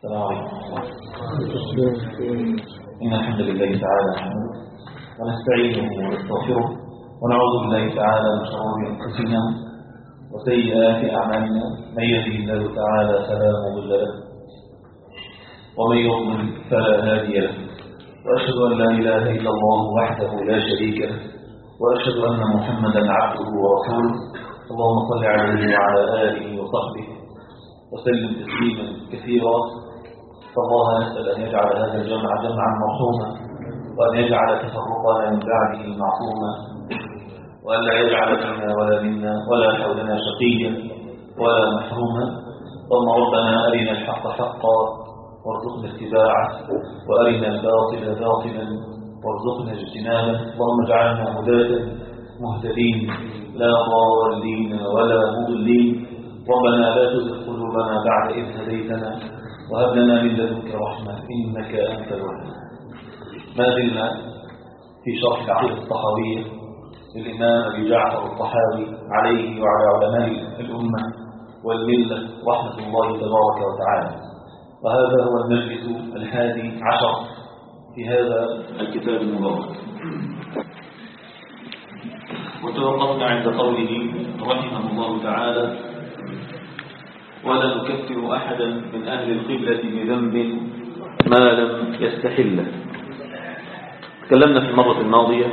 السلام عليكم. إن الحمد لله تعالى نحمده ونستعينه ونستغفره ونعوذ بالله تعالى من شرور أنفسنا وسيئات أعمالنا. من يهده الله تعالى فلا مضل له ومن يضلل فلا هادي له، وأشهد أن لا إله إلا الله وحده لا شريك له، وأشهد أن محمدا عبده ورسوله. اللهم صل عليه وعلى آله وصحبه وسلم تسليما كثيرا. فالله نسأل أن يجعل هذا الجمع جمعا مرحوما، وأن يجعل تفرقنا من بعده معصوما، وأن لا يجعل فينا ولا منا ولا حولنا شقيا ولا محروما. اللهم ربنا أرنا الحق حقا وارزقنا اتباعه، وأرنا الباطل باطلا وارزقنا اجتنابه. اللهم اجعلنا هداة مهتدين لا ضالين ولا مضلين. ربنا لا تزغ قلوبنا بعد إذ هديتنا وهب لنا من لدنك رحمة إنك أنت الوهاب. ما زلنا في شرح العقيدة الطحاوية للإمام أبي جعفر الطحاوي عليه وعلى علماء الأمة والملة رحمة الله تبارك وتعالى، وهذا هو المجلس 11 في هذا الكتاب المبارك. وتوقفنا عند قوله رحمه الله تعالى: ولا نكفر أحدا من أهل القبلة بذنب ما لم يستحله. تكلمنا في المرة الماضية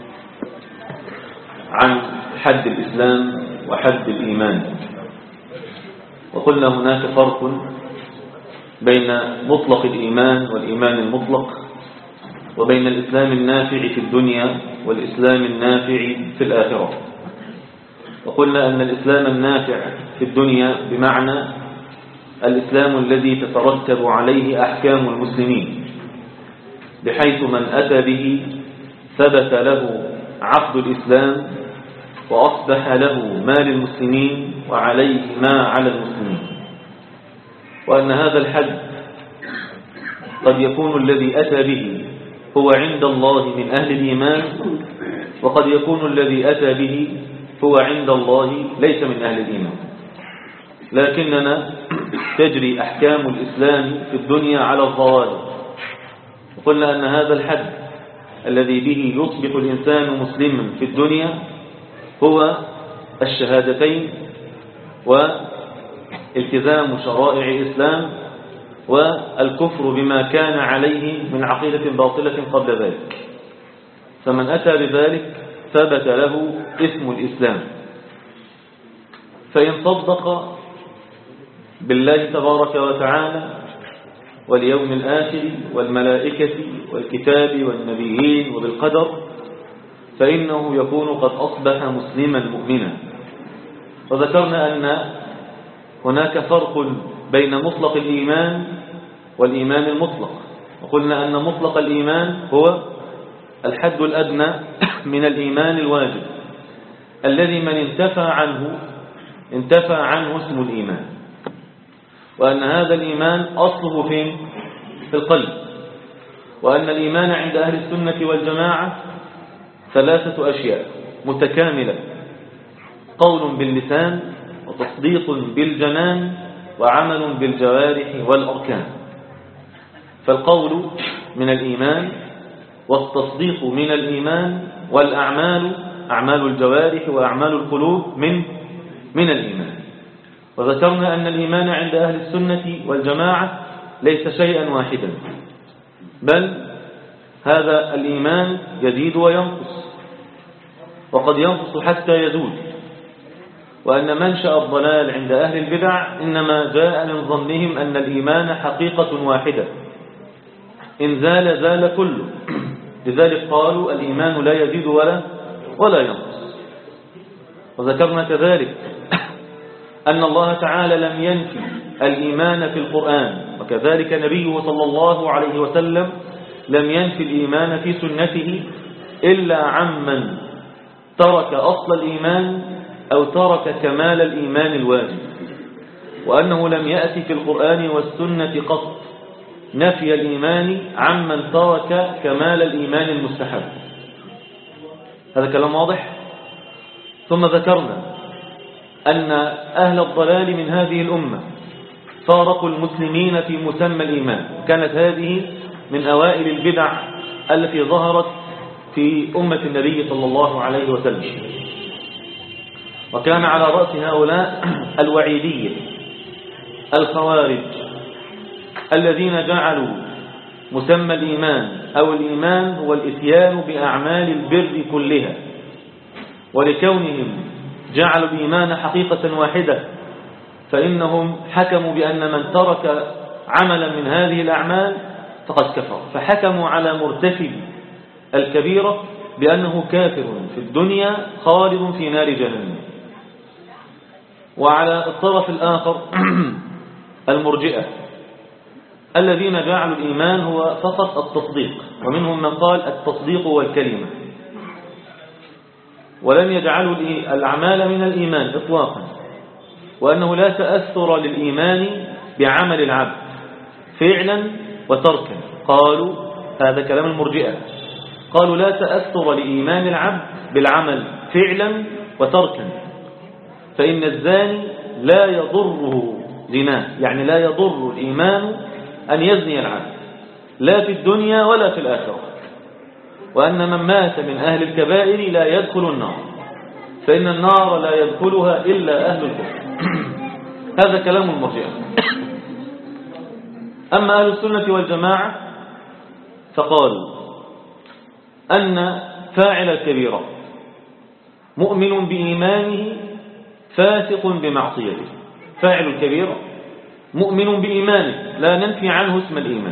عن حد الإسلام وحد الإيمان، وقلنا هناك فرق بين مطلق الإيمان والإيمان المطلق، وبين الإسلام النافع في الدنيا والإسلام النافع في الآخرة. وقلنا أن الإسلام النافع في الدنيا بمعنى الإسلام الذي تترتب عليه أحكام المسلمين، بحيث من أتى به ثبت له عقد الإسلام وأصبح له ما للمسلمين وعليه ما على المسلمين. وأن هذا الحد قد يكون الذي أتى به هو عند الله من أهل الإيمان، وقد يكون الذي أتى به هو عند الله ليس من أهل الإيمان، لكننا تجري أحكام الإسلام في الدنيا على الظواهر. وقلنا أن هذا الحد الذي به يصبح الإنسان مسلما في الدنيا هو الشهادتين والتزام شرائع الإسلام والكفر بما كان عليه من عقيدة باطلة قبل ذلك. فمن أتى بذلك ثبت له اسم الإسلام، فإن صدق بالله تبارك وتعالى واليوم الآخر والملائكة والكتاب والنبيين وبالقدر فإنه يكون قد أصبح مسلما مؤمنا. وذكرنا أن هناك فرق بين مطلق الإيمان والإيمان المطلق، وقلنا أن مطلق الإيمان هو الحد الأدنى من الإيمان الواجب الذي من انتفى عنه اسم الإيمان، وأن هذا الإيمان أصله في القلب. وأن الإيمان عند أهل السنة والجماعة 3 أشياء متكاملة: قول باللسان، وتصديق بالجنان، وعمل بالجوارح والأركان. فالقول من الإيمان، والتصديق من الإيمان، والأعمال أعمال الجوارح وأعمال القلوب من الإيمان. وذكرنا أن الإيمان عند أهل السنة والجماعة ليس شيئا واحدا، بل هذا الإيمان يزيد وينقص، وقد ينقص حتى يزول. وأن منشأ الضلال عند أهل البدع إنما جاء من ظنهم أن الإيمان حقيقة واحدة، إن زال زال كله. لذلك قالوا الإيمان لا يزيد ولا ينقص. وذكرنا كذلك أن الله تعالى لم ينفي الإيمان في القرآن، وكذلك نبيه صلى الله عليه وسلم لم ينفي الإيمان في سنته إلا عمن ترك أصل الإيمان أو ترك كمال الإيمان الواجب. وأنه لم يأتي في القرآن والسنة قط نفي الإيمان عمن ترك كمال الإيمان المستحب. هذا كلام واضح. ثم ذكرنا أن أهل الضلال من هذه الأمة فارقوا المسلمين في مسمى الإيمان. كانت هذه من أوائل البدع التي ظهرت في أمة النبي صلى الله عليه وسلم. وكان على رأس هؤلاء الوعيدية الخوارج الذين جعلوا مسمى الإيمان أو الإيمان هو الإتيان بأعمال البر كلها، ولكونهم جعلوا الإيمان حقيقة واحدة فإنهم حكموا بأن من ترك عملا من هذه الأعمال فقد كفر، فحكموا على مرتكب الكبيرة بأنه كافر في الدنيا خالد في نار جهنم. وعلى الطرف الآخر المرجئة الذين جعلوا الإيمان هو فقط التصديق، ومنهم من قال التصديق والكلمة، ولم يجعلوا الأعمال من الإيمان إطلاقا، وأنه لا تأثر للإيمان بعمل العبد فعلا وتركا. قالوا هذا كلام المرجئة، قالوا لا تأثر لإيمان العبد بالعمل فعلا وتركا، فإن الزاني لا يضره زناه، يعني لا يضر الإيمان أن يزني العبد لا في الدنيا ولا في الآخرة، وأن من مات من أهل الكبائر لا يدخل النار، فإن النار لا يدخلها إلا أهل الكفر. هذا كلام المرجئة. أما أهل السنة والجماعة فقالوا أن فاعل الكبيرة مؤمن بإيمانه فاسق بمعصيته. فاعل الكبيرة مؤمن بإيمانه لا ننفي عنه اسم الإيمان،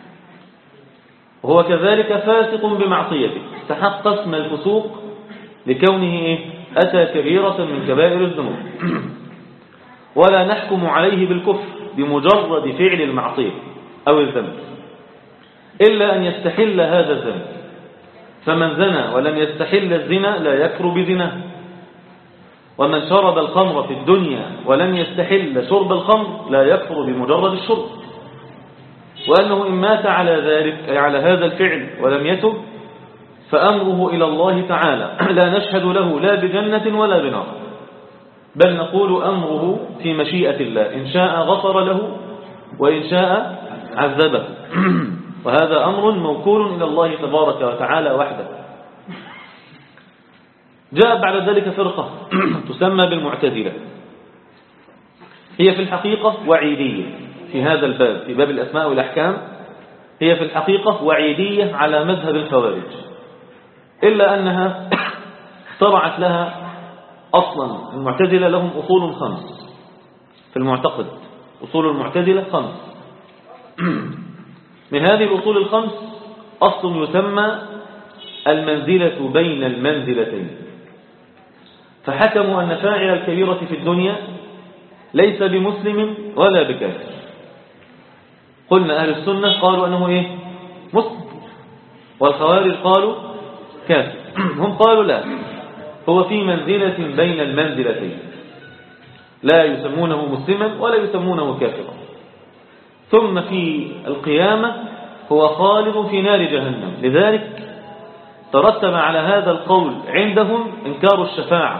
وهو كذلك فاسق بمعصيته، استحق اسم الفسوق لكونه أتى كبيرة من كبائر الذنوب، ولا نحكم عليه بالكفر بمجرد فعل المعصية أو الذنب إلا أن يستحل هذا الذنب، فمن زنى ولم يستحل الزنا لا يكفر بزناه، ومن شرب الخمر في الدنيا ولم يستحل شرب الخمر لا يكفر بمجرد الشرب، وأنه إن مات على ذلك أي على هذا الفعل ولم يتب فأمره إلى الله تعالى، لا نشهد له لا بجنة ولا بنار، بل نقول أمره في مشيئة الله، إن شاء غفر له وإن شاء عذبه، وهذا أمر موكول إلى الله تبارك وتعالى وحده. جاء بعد ذلك فرقة تسمى بالمعتزلة، هي في الحقيقة وعيدية في هذا الباب، في باب الأسماء والأحكام هي في الحقيقة وعيدية على مذهب الخوارج، إلا أنها اخترعت لها أصلا. المعتزلة لهم أصول 5 في المعتقد، أصول المعتزلة 5. من هذه الأصول 5 أصل يسمى المنزلة بين المنزلتين، فحكموا أن فاعل الكبيرة في الدنيا ليس بمسلم ولا بكافر. قلنا أهل السنة قالوا أنه مسلم، والخوارج قالوا كافر. هم قالوا لا، هو في منزلة بين المنزلتين، لا يسمونه مسلما ولا يسمونه كافرا، ثم في القيامة هو خالد في نار جهنم. لذلك ترتب على هذا القول عندهم إنكار الشفاعة.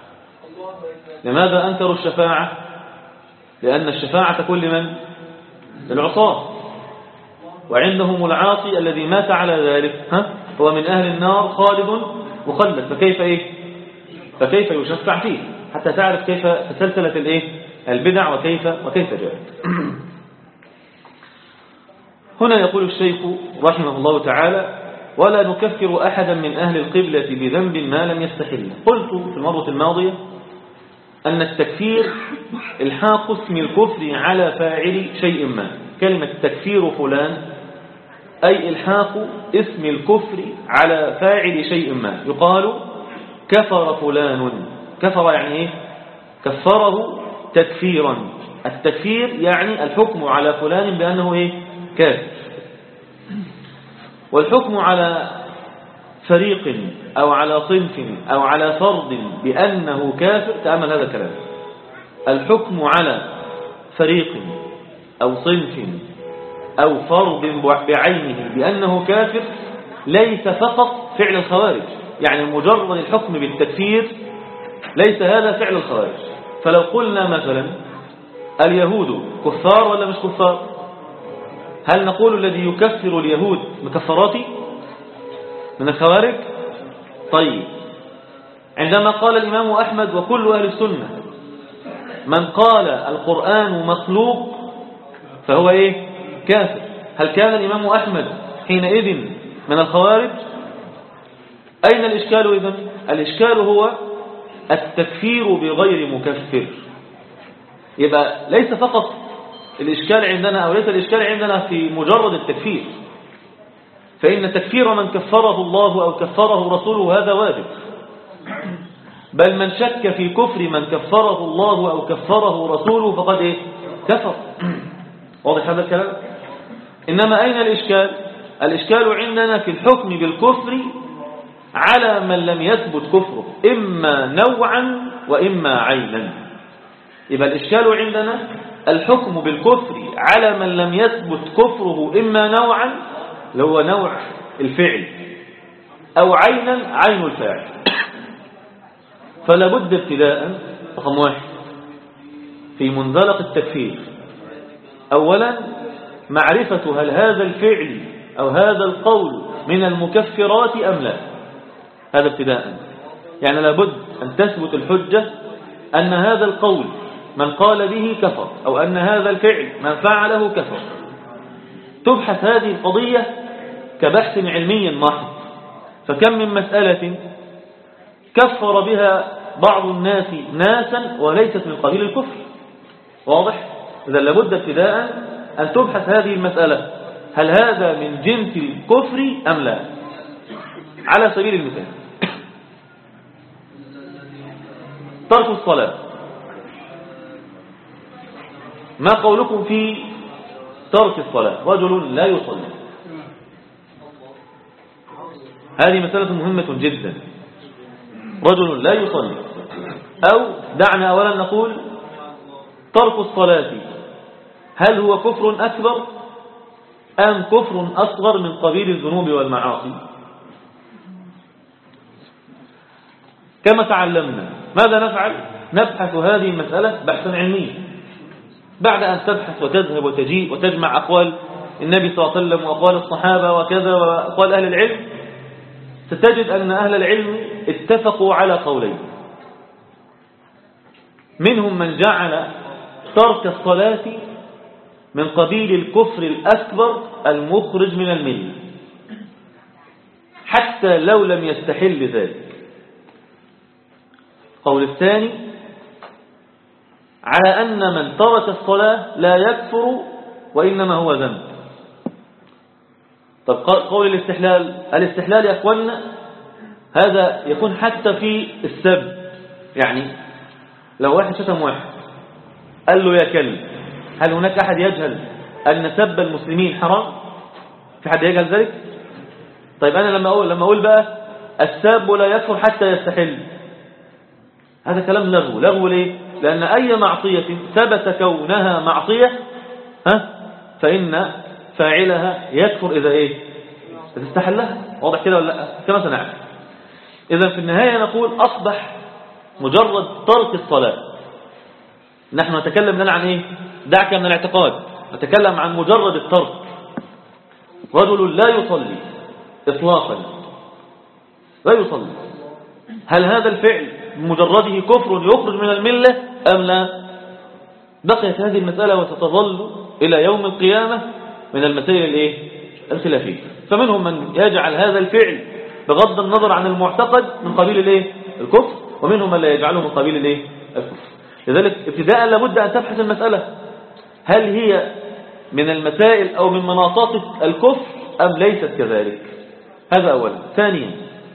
لماذا أنكروا الشفاعة؟ لأن الشفاعة تكون لمن؟ للعصاة، وعندهم العاصي الذي مات على ذلك هو من أهل النار خالد مخلد، فكيف يشفع فيه؟ حتى تعرف كيف تسلسلت البدع وكيف جاءت. هنا يقول الشيخ رحمه الله تعالى: ولا نكفر أحدا من أهل القبلة بذنب ما لم يستحله. قلت في المرة الماضية أن التكفير الحاق اسم الكفر على فاعل شيء ما. كلمة تكفير فلان أي الحاق اسم الكفر على فاعل شيء ما. يقال كفر فلان، كفر يعني كفره تكفيرا. التكفير يعني الحكم على فلان بأنه كافر، والحكم على فريق أو على صنف أو على فرد بأنه كافر. تأمل هذا الكلام: الحكم على فريق أو صنف أو فرد بعينه بأنه كافر ليس فقط فعل الخوارج، يعني مجرد الحكم بالتكفير ليس هذا فعل الخوارج. فلو قلنا مثلا اليهود كفار ولا مش كفار؟ هل نقول الذي يكفر اليهود مكفراتي من الخوارج؟ طيب، عندما قال الإمام أحمد وكل أهل السنة من قال القرآن مخلوق فهو إيه؟ كافر، هل كان الإمام أحمد حينئذ من الخوارج؟ أين الإشكال إذن؟ الإشكال هو التكفير بغير مكفر. يبقى ليس فقط الإشكال عندنا، أو ليس الإشكال عندنا في مجرد التكفير، فإن تكفير من كفره الله أو كفره رسوله هذا واجب، بل من شك في كفر من كفره الله أو كفره رسوله فقد إيه؟ كفر. واضح هذا الكلام؟ إنما أين الإشكال؟ الإشكال عندنا في الحكم بالكفر على من لم يثبت كفره إما نوعا وإما عينا. يبقى الإشكال عندنا الحكم بالكفر على من لم يثبت كفره إما نوعا اللي هو نوع الفعل أو عينا عين الفاعل. فلا بد ابتداء رقم واحد في منزلق التكفير أولا معرفة هل هذا الفعل أو هذا القول من المكفرات أم لا. هذا ابتداء، يعني لابد أن تثبت الحجة أن هذا القول من قال به كفر، أو أن هذا الفعل من فعله كفر. تبحث هذه القضية كبحث علمي محض. فكم من مسألة كفر بها بعض الناس ناسا وليست من قبيل الكفر. واضح؟ إذا لابد ابتداء أن تبحث هذه المسألة هل هذا من جنس الكفر أم لا. على سبيل المثال ترك الصلاة، ما قولكم في ترك الصلاة؟ رجل لا يصلي، هذه مسألة مهمة جدا. رجل لا يصلي، أو دعنا أولا نقول ترك الصلاة هل هو كفر أكبر أم كفر أصغر من قبيل الذنوب والمعاصي؟ كما تعلمنا ماذا نفعل؟ نبحث هذه المسألة بحثا علميا. بعد أن تبحث وتذهب وتجيء وتجمع أقوال النبي صلى الله عليه وسلم وأقوال الصحابة وكذا وأقوال أهل العلم، ستجد أن أهل العلم اتفقوا على قولين. منهم من جعل ترك الصلاة من قبيل الكفر الأكبر المخرج من الملة حتى لو لم يستحل ذلك. قول الثاني على أن من ترك الصلاة لا يكفر وإنما هو ذنب. طب قول الاستحلال يا أخوانا هذا يكون حتى في السب. يعني لو واحد شتم واحد قال له يا كلب، هل هناك أحد يجهل أن سب المسلمين حرام؟ في حد يجهل ذلك؟ طيب أنا لما أقول بقى الساب لا يكفر حتى يستحل، هذا كلام لغو. لغو ليه؟ لأن أي معصية ثبت كونها معصية فإن فاعلها يكفر إذا إيه؟ إذا استحلها. واضح كده ولا لا؟ كما سنعرف. إذا في النهاية نقول أصبح مجرد ترك الصلاة، نحن نتكلم لنا عن إيه؟ دعك من الاعتقاد، نتكلم عن مجرد الترك. رجل لا يصلي إطلاقا، لا يصلي، هل هذا الفعل بمجرده كفر يخرج من الملة أم لا؟ بقيت هذه المسألة وستظل إلى يوم القيامة من المسائل الخلافية. فمنهم من يجعل هذا الفعل بغض النظر عن المعتقد من قبيل الكفر، ومنهم من لا يجعله من قبيل الكفر. لذلك ابتداء لابد أن تبحث المسألة هل هي من المسائل أو من مناطات الكفر أم ليست كذلك. هذا أولا. ثانيا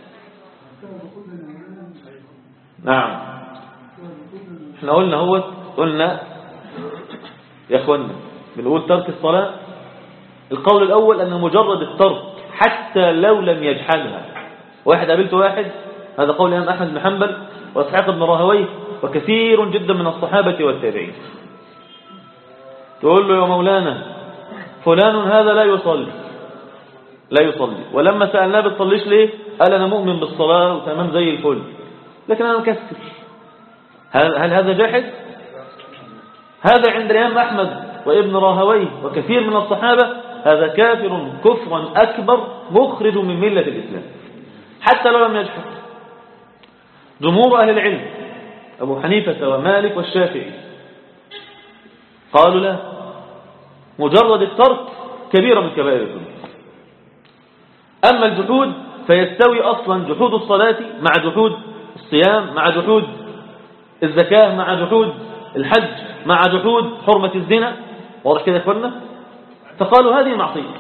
نعم احنا قلنا يا اخوانا بنقول ترك الصلاة، القول الأول أن مجرد الترك حتى لو لم يجحدها. واحد قابلت واحد، هذا قول الإمام أحمد بن حنبل وإسحاق بن راهويه وكثير جدا من الصحابة والتابعين، تقول له يا مولانا فلان هذا لا يصلي، ولما سألناه بتصليش ليه؟ قال أنا مؤمن بالصلاة وتمام زي الفل لكن أنا مكسر. هل هذا جاحد؟ هذا عند الإمام أحمد وابن راهويه وكثير من الصحابة هذا كافر كفرا أكبر مخرج من ملة الإسلام حتى لو لم يجحد. جمهور أهل العلم أبو حنيفة ومالك والشافعي قالوا لا، مجرد الترك كبيرة من كبائر الذنوب. أما الجحود فيستوي أصلا جحود الصلاة مع جحود الصيام مع جحود الزكاة مع جحود الحج مع جحود حرمة الزنا. واضح كده يا اخوانا؟ فقالوا هذه معصية.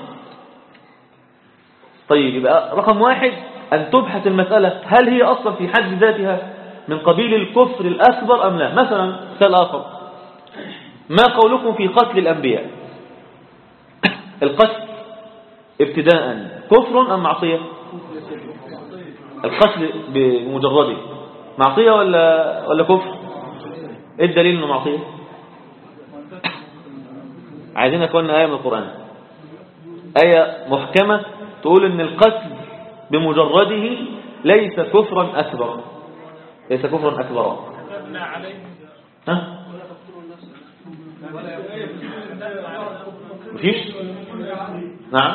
طيب يبقى رقم واحد أن تبحث المسألة هل هي أصلا في حد ذاتها من قبيل الكفر الأكبر أم لا. مثلا مثال آخر، ما قولكم في قتل الأنبياء؟ القتل ابتداء كفر أم معصية؟ القتل بمجرده معصية ولا كفر؟ ايه الدليل انه معصية؟ عايزين اكون آية من القرآن، آية محكمة تقول ان القتل بمجرده ليس كفرا أكبر، ليس كفرا أكبر. ها؟ مفيش؟ نعم.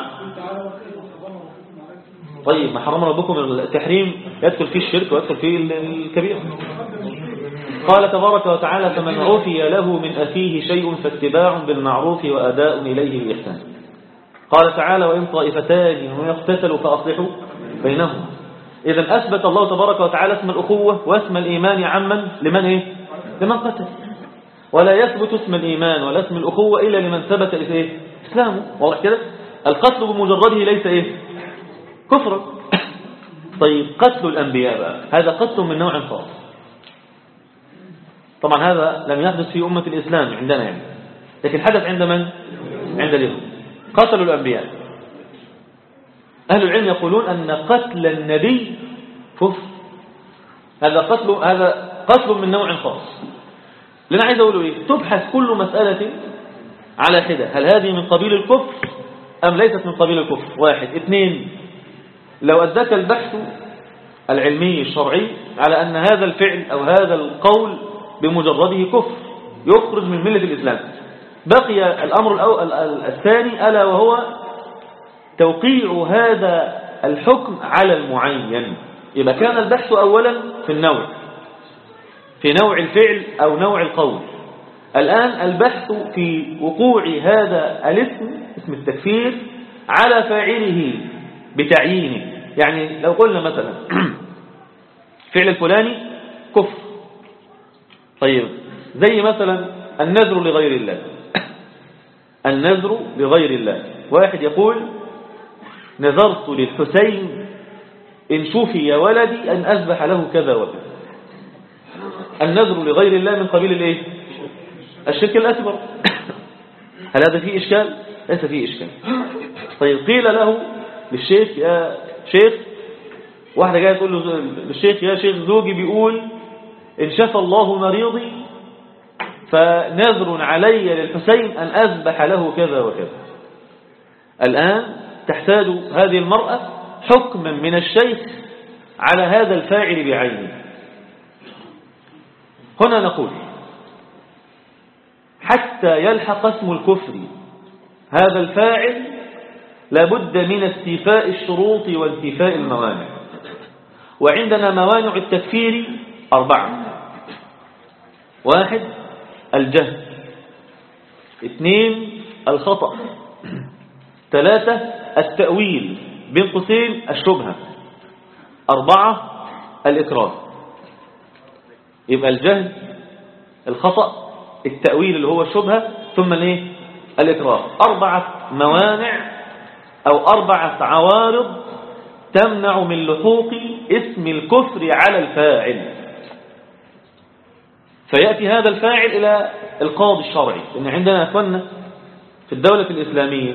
طيب ما حرم ربكم التحريم يدخل فيه الشرك ويدخل فيه الكبير. قال تبارك وتعالى فمن عفي له من أخيه شيء فاتباع بالمعروف وأداء إليه بإحسان. قال تعالى وإن طائفتان يقتتلوا فأصلحوا بينهما. إذا أثبت الله تبارك وتعالى اسم الأخوة واسم الإيمان عمن لمن إيه؟ لمن قتل. ولا يثبت اسم الإيمان ولا اسم الأخوة إلا لمن ثبت إيه؟ إسلامه. واضح كده؟ القتل بمجرده ليس إيه؟ كفر. طيب قتل الأنبياء بقى هذا قتل من نوع خاص. طبعا هذا لم يحدث في أمة الإسلام عندنا يعني، لكن حدث عند من؟ عند اليهود. قتلوا الأنبياء. أهل العلم يقولون أن قتل النبي كفر. هذا قتل من نوع خاص. لأن عايز أقوله إيه؟ تبحث كل مسألة على حدة، هل هذه من قبيل الكفر أم ليست من قبيل الكفر؟ واحد. اثنين، لو أداك البحث العلمي الشرعي على أن هذا الفعل أو هذا القول بمجرده كفر يخرج من ملة الإسلام، بقي الأمر الثاني ألا وهو توقيع هذا الحكم على المعين. يبقى كان البحث أولا في النوع، في نوع الفعل أو نوع القول. الآن البحث في وقوع هذا الاسم، اسم التكفير، على فاعله بتعيينه. يعني لو قلنا مثلا فعل الفلاني كفر، طيب زي مثلا النذر لغير الله. النذر لغير الله، واحد يقول نذرت للحسين إن شفي ولدي أن أذبح له كذا وكذا. النذر لغير الله من قبيل الايه؟ الشرك الأكبر. هل هذا فيه إشكال؟ ليس فيه إشكال. طيب قيل له للشيخ يا شيخ، واحدة جاية تقول له للشيخ يا شيخ زوجي بيقول إن شفى الله مريضي فنذر علي للحسين أن أذبح له كذا وكذا. الآن تحتاج هذه المرأة حكما من الشيخ على هذا الفاعل بعينه. هنا نقول حتى يلحق اسم الكفر هذا الفاعل لابد من استيفاء الشروط وانتفاء الموانع. وعندنا موانع التكفير 4. 1 الجهل، 2 الخطأ، 3 التأويل بين قوسين الشبهة، 4 الإكراه. يبقى الجهل، الخطأ، التأويل اللي هو الشبهة، ثم الايه؟ الإكراه. 4 موانع أو 4 عوارض تمنع من لحوق اسم الكفر على الفاعل. فيأتي هذا الفاعل إلى القاضي الشرعي. إن عندنا أخوانا في الدولة الإسلامية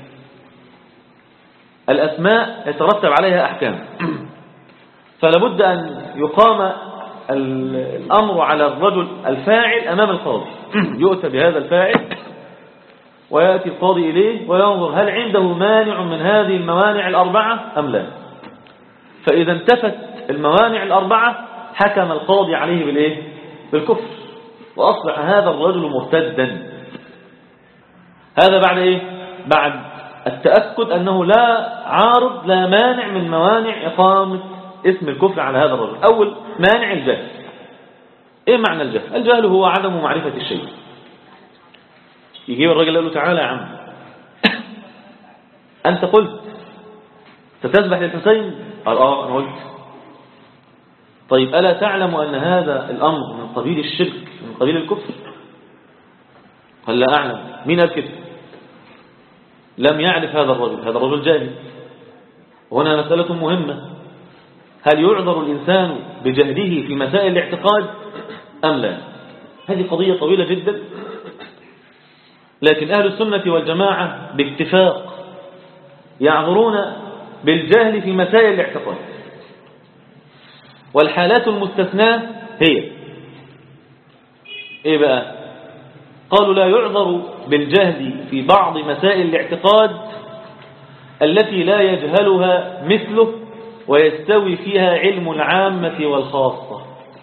الأسماء يترتب عليها أحكام، فلابد أن يقام الأمر على الرجل الفاعل أمام القاضي. يؤتى بهذا الفاعل ويأتي القاضي إليه وينظر هل عنده مانع من هذه الموانع 4 أم لا. فإذا انتفت الموانع 4 حكم القاضي عليه بالإيه؟ بالكفر. وأصبح هذا الرجل مرتدا. هذا بعد إيه؟ بعد التأكد أنه لا عارض لا مانع من موانع إقامة اسم الكفر على هذا الرجل. أول مانع الجهل. إيه معنى الجهل؟ الجهل هو عدم معرفة الشيء. يجيب الرجل قال له تعالى يا عم، أنت قلت ستذبح للحسين؟ قال أنا قلت. طيب ألا تعلم أن هذا الأمر من قبيل الشرك من قبيل الكفر؟ قال لا أعلم. مين قال كده؟ لم يعرف هذا الرجل، هذا الرجل جاهل. وهنا مسألة مهمة، هل يعذر الإنسان بجهله في مسائل الاعتقاد أم لا؟ هذه قضية طويلة جدا، لكن أهل السنة والجماعة باتفاق يعذرون بالجهل في مسائل الاعتقاد. والحالات المستثناة هي إيه بقى؟ قالوا لا يعذر بالجهل في بعض مسائل الاعتقاد التي لا يجهلها مثله ويستوي فيها علم العامة والخاصة،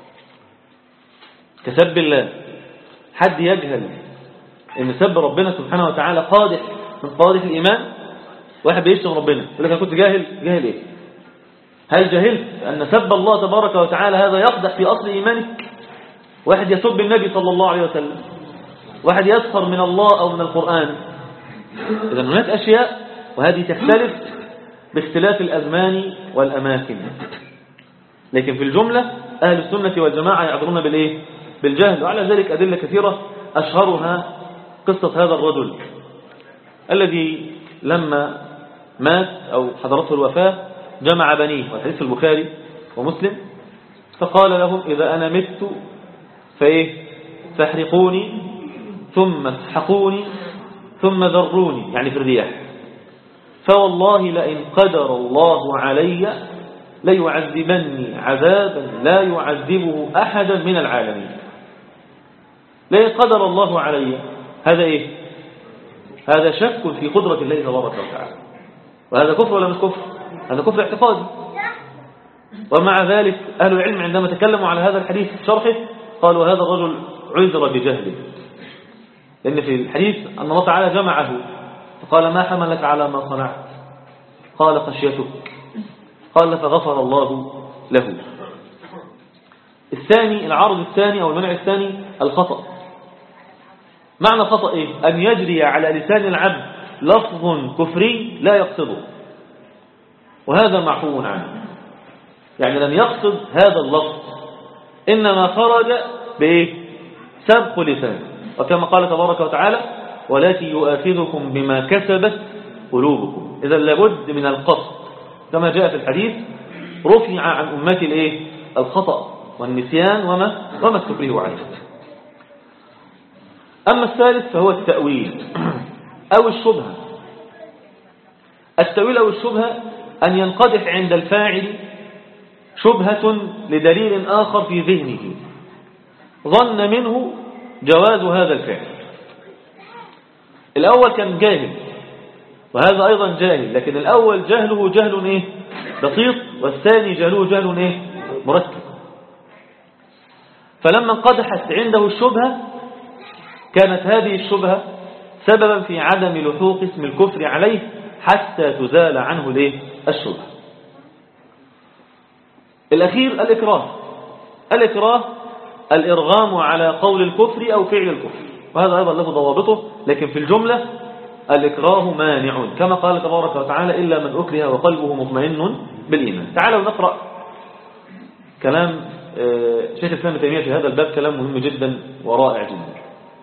كسب الله. حد يجهل ان سب ربنا سبحانه وتعالى قادح من قادح الإيمان؟ واحد بيشتم ربنا يقول لك أنا كنت جاهل. جاهل إيه؟ هل جهلت أن سب الله تبارك وتعالى هذا يقدح في أصل إيمانك؟ واحد يسب النبي صلى الله عليه وسلم، واحد يسخر من الله أو من القرآن. إذن هناك أشياء وهذه تختلف باختلاف الأزمان والأماكن، لكن في الجملة أهل السنة والجماعة يعذرون بالإيه؟ بالجهل. وعلى ذلك أدلة كثيرة، أشهرها قصة هذا الرجل الذي لما مات أو حضرته الوفاة جمع بنيه، والحديث في البخاري ومسلم، فقال لهم إذا أنا مت فاحرقوني ثم اسحقوني ثم ذروني، يعني في الرياح، فوالله لئن قدر الله علي ليعذبني عذابا لا يعذبه أحدا من العالمين. لئن قدر الله علي، هذا إيه؟ هذا شك في قدرة الله تبارك وتعالى، وهذا كفر ولا مش كفر؟ هذا كفر اعتقادي. ومع ذلك أهل العلم عندما تكلموا على هذا الحديث في شرحه قالوا هذا الرجل عذر بجهله، لأن في الحديث أن الله تعالى جمعه فقال ما حملك على ما صنعت؟ قال خشيتك. قال فغفر الله له. الثاني، العارض الثاني أو المنع الثاني الخطأ. معنى خطأ إيه؟ أن يجري على لسان العبد لفظ كفري لا يقصده، وهذا معفو عنه. يعني لم يقصد هذا اللفظ، إنما خرج بإيه؟ سبق لسان. وكما قال تبارك وتعالى ولكن يؤاخذكم بما كسبت قلوبكم. إذا لابد من القصد، كما جاء في الحديث رفع عن أمتي الإيه؟ الخطأ والنسيان وما استكرهوا عليه. أما الثالث فهو التأويل أو الشبهة. التأويل أو الشبهة أن ينقدح عند الفاعل شبهة لدليل آخر في ذهنه ظن منه جواز هذا الفعل. الأول كان جاهل وهذا أيضا جاهل، لكن الأول جهله جهل إيه؟ بسيط، والثاني جهله جهل إيه؟ مركب. فلما انقدحت عنده الشبهة كانت هذه الشبهة سببا في عدم لحوق اسم الكفر عليه حتى تزال عنه الإيه؟ الشبهة. الأخير الإكراه. الإكراه الإرغام على قول الكفر أو فعل الكفر، وهذا أيضا له ضوابطه، لكن في الجملة الإكراه مانع، كما قال تبارك وتعالى إلا من أكره وقلبه مطمئن بالإيمان. تعالوا نقرأ كلام شيخ الإسلام ابن تيمية في هذا الباب، كلام مهم جدا ورائع جدا.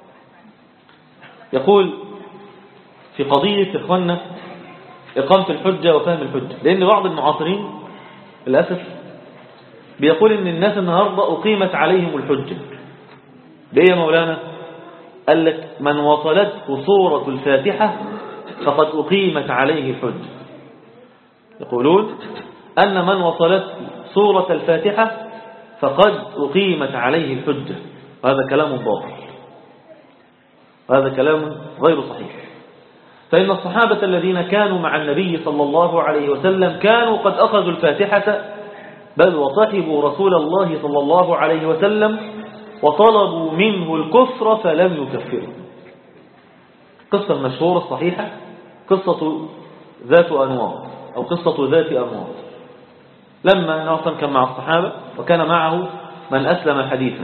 يقول في قضية إخواننا إقامة الحجة وفهم الحجة، لأن بعض المعاصرين للأسف بيقول إن الناس النهاردة أقيمت عليهم الحجة. بإيه يا مولانا؟ قال لك من وصلته سورة الفاتحة فقد أقيمت عليه الحجة. يقولون أن من وصلته سورة الفاتحة فقد أقيمت عليه الحجة، وهذا كلام باطل، وهذا كلام غير صحيح. فإن الصحابة الذين كانوا مع النبي صلى الله عليه وسلم كانوا قد أخذوا الفاتحة، بل وصحبوا رسول الله صلى الله عليه وسلم وطلبوا منه الكفر فلم يكفره. قصة المشهورة الصحيحة قصة ذات أنواط أو قصة ذات أنواط. لما نوصل كان مع الصحابة وكان معه من أسلم حديثا،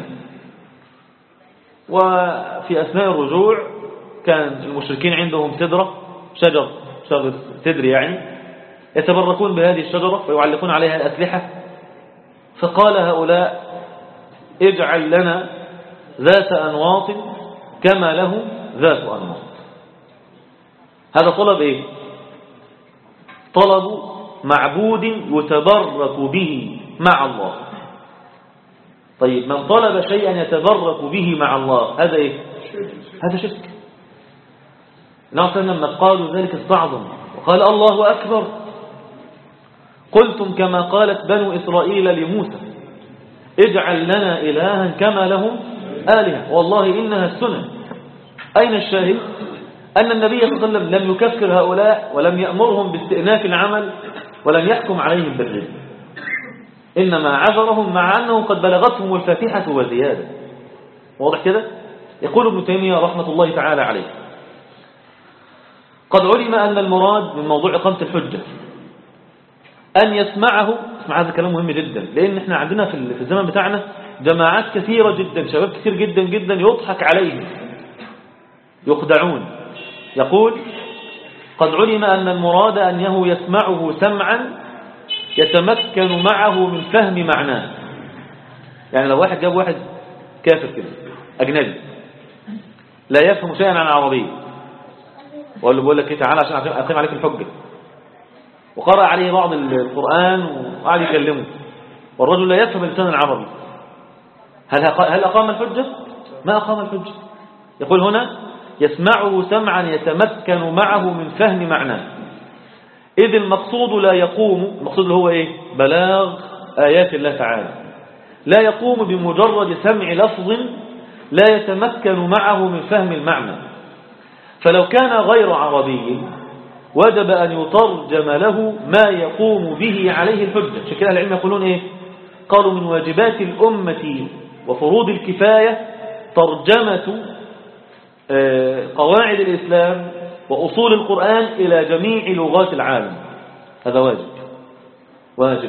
وفي أثناء الرجوع كان المشركين عندهم شجر تدري يعني، يتبركون بهذه الشجرة ويعلقون عليها الأسلحة. فقال هؤلاء اجعل لنا ذات أنواط كما له ذات أنواط. هذا طلب ايه؟ طلب معبود يتبرك به مع الله. طيب من طلب شيئا يتبرك به مع الله هذا ايه؟ هذا شرك. نعم لما قالوا ذلك استعظم وقال الله أكبر، قلتم كما قالت بنو إسرائيل لموسى اجعل لنا إلها كما لهم آلهة، والله إنها السنة. أين الشاهد؟ أن النبي صلى الله عليه وسلم لم يكفر هؤلاء ولم يأمرهم باستئناف العمل ولم يحكم عليهم بالرد، إنما عذرهم مع أنه قد بلغتهم الفاتحة وزيادة. واضح كده؟ يقول ابن تيمية رحمة الله تعالى عليه قد علم أن المراد من موضوع إقامة الحجة أن يسمعه. اسمع هذا الكلام مهم جدا، لأن احنا عندنا في الزمن بتاعنا جماعات كثيرة جدا، شباب كثير جدا جدا يضحك عليهم يخدعون. يقول قد علم أن المراد أنه يسمعه سمعا يتمكن معه من فهم معناه. يعني لو واحد جاب واحد كافر كده أجنبي لا يفهم شيئا عن العربية وقال له بقول لك ايه تعالى عشان أقيم عليك الحجة، وقرأ عليه بعض القرآن وقعد يكلمه والرجل لا يفهم اللسان العربي، هل أقام الحجة؟ ما أقام الحجة. يقول هنا يسمعه سمعا يتمكن معه من فهم معناه، إذ المقصود لا يقوم، المقصود هو إيه؟ بلاغ آيات الله تعالى، لا يقوم بمجرد سمع لفظ لا يتمكن معه من فهم المعنى. فلو كان غير عربي وجب أن يترجم له ما يقوم به عليه الحجة. عشان كده العلم يقولون إيه؟ قالوا من واجبات الأمة وفروض الكفاية ترجمة قواعد الإسلام وأصول القرآن إلى جميع لغات العالم. هذا واجب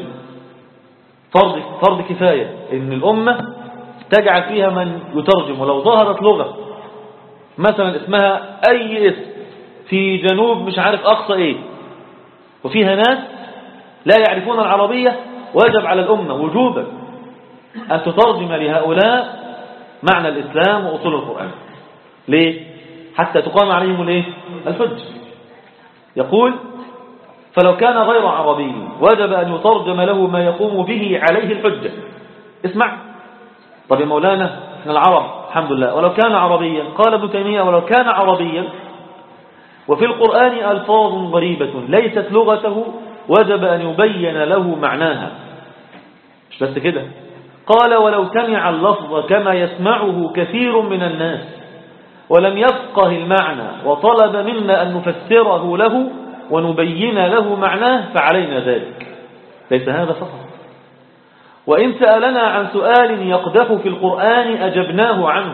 فرض كفاية إن الأمة تجعل فيها من يترجم. ولو ظهرت لغة مثلا اسمها أي اسم في جنوب مش عارف أقصى إيه وفيها ناس لا يعرفون العربية، واجب على الأمة وجوبا أن تترجم لهؤلاء معنى الإسلام وأصول القرآن. ليه؟ حتى تقام عليهم الايه؟ الحجة. يقول فلو كان غير عربي وجب أن يترجم له ما يقوم به عليه الحجة. اسمع. طب يا مولانا احنا العرب الحمد لله، ولو كان عربيا، قال ابن تيمية ولو كان عربيا وفي القرآن ألفاظ غريبة ليست لغته وجب أن يبين له معناها. مش بس كده، قال ولو سمع اللفظ كما يسمعه كثير من الناس ولم يفقه المعنى وطلب منا أن نفسره له ونبين له معناه فعلينا ذلك. ليس هذا فقط، وإن سألنا عن سؤال يقدح في القرآن أجبناه عنه،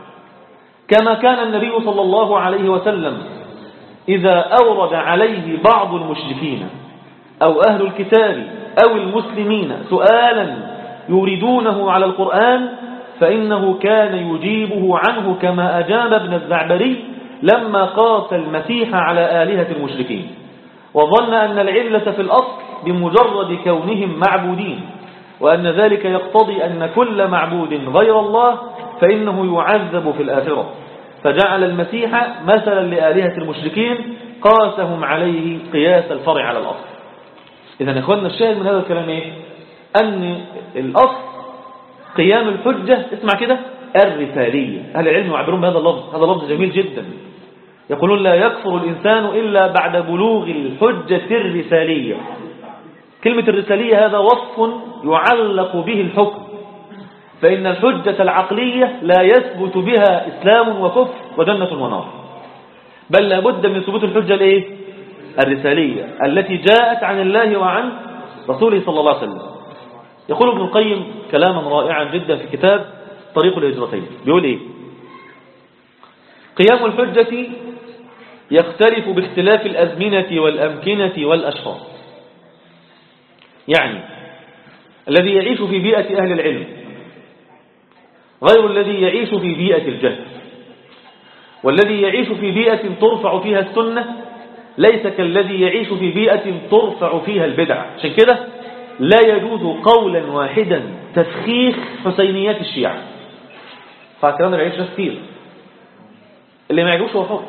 كما كان النبي صلى الله عليه وسلم إذا أورد عليه بعض المشركين أو أهل الكتاب أو المسلمين سؤالا يريدونه على القرآن فإنه كان يجيبه عنه كما أجاب ابن الزعبري لما قاس المسيح على آلهة المشركين، وظن أن العلة في الأصل بمجرد كونهم معبودين، وأن ذلك يقتضي أن كل معبود غير الله فإنه يعذب في الآخرة، فجعل المسيح مثلا لآلهة المشركين قاسهم عليه قياس الفرع على الأصل. إذن إخواننا الشاهد من هذا الكلام إيه؟ أن الأصل قيام الحجة، اسمع كده، الرسالية. أهل العلم يعبرون بهذا اللفظ، هذا لفظ جميل جدا. يقولون لا يكفر الإنسان إلا بعد بلوغ الحجة الرسالية. كلمة الرسالية هذا وصف يعلق به الحكم، فإن الحجة العقلية لا يثبت بها إسلام وكفر وجنة ونار، بل لابد من ثبوت الحجة الإيه؟ الرسالية التي جاءت عن الله وعن رسوله صلى الله عليه وسلم. يقول ابن القيم كلاما رائعا جدا في كتاب طريق الهجرتين. بيقول إيه؟ قيام الحجة يختلف باختلاف الأزمنة والأمكنة والأشخاص. يعني الذي يعيش في بيئة أهل العلم غير الذي يعيش في بيئة الجهل، والذي يعيش في بيئة ترفع فيها السنة ليس كالذي يعيش في بيئة ترفع فيها البدعة. عشان كده لا يجوز قولا واحدا تفخيخ حسينيات الشيعة. فالكلام ده يعيش كثير، اللي ما يجوز هو حر.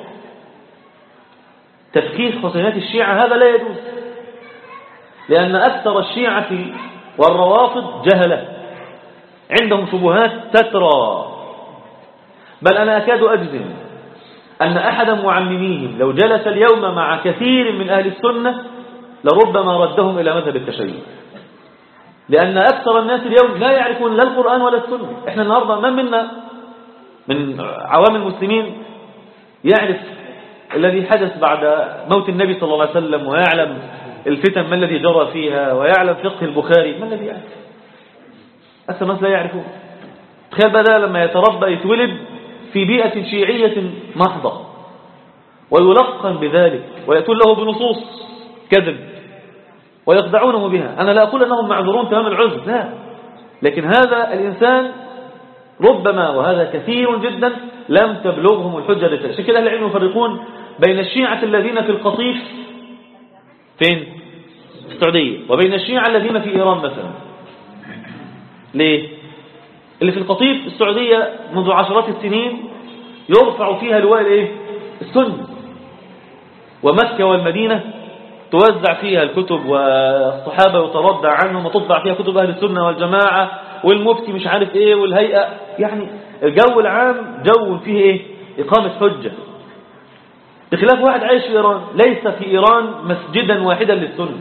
تفخيخ حسينيات الشيعة هذا لا يجوز، لأن أكثر الشيعة والروافض جهلة عندهم شبهات تترى. بل أنا أكاد أجزم أن أحد معمميهم لو جلس اليوم مع كثير من أهل السنة لربما ردهم إلى مذهب التشيع، لأن أكثر الناس اليوم لا يعرفون لا القرآن ولا السنة. إحنا النهاردة من منا من عوام المسلمين يعرف الذي حدث بعد موت النبي صلى الله عليه وسلم، ويعلم الفتن ما الذي جرى فيها، ويعلم فقه البخاري؟ ما الذي يعرف؟ أكثر الناس لا يعرفون. تخيل بقى لما يتولد في بيئة شيعية محضة ويلقن بذلك ويأتون له بنصوص كذب ويخدعونه بها. أنا لا أقول أنهم معذورون تمام العذر، لا، لكن هذا الإنسان ربما، وهذا كثير جدا، لم تبلغهم الحجة للتشيع. عشان كده أهل العلم يفرقون بين الشيعة الذين في القطيف فين؟ في السعودية، وبين الشيعة الذين في إيران مثلا. ليه؟ اللي في القطيف السعودية منذ عشرات السنين يرفع فيها لواء الايه؟ السنة، ومكة والمدينة توزع فيها الكتب والصحابة يتردع عنهم وتطبع فيها كتب أهل السنة والجماعة، والمفتي مش عارف ايه، والهيئة. يعني الجو العام جو فيه ايه؟ إقامة حجة، بخلاف واحد عايش في إيران ليس في إيران مسجدا واحدا للسنة.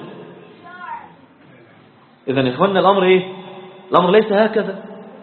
إذن إخواننا الأمر ايه؟ الأمر ليس هكذا.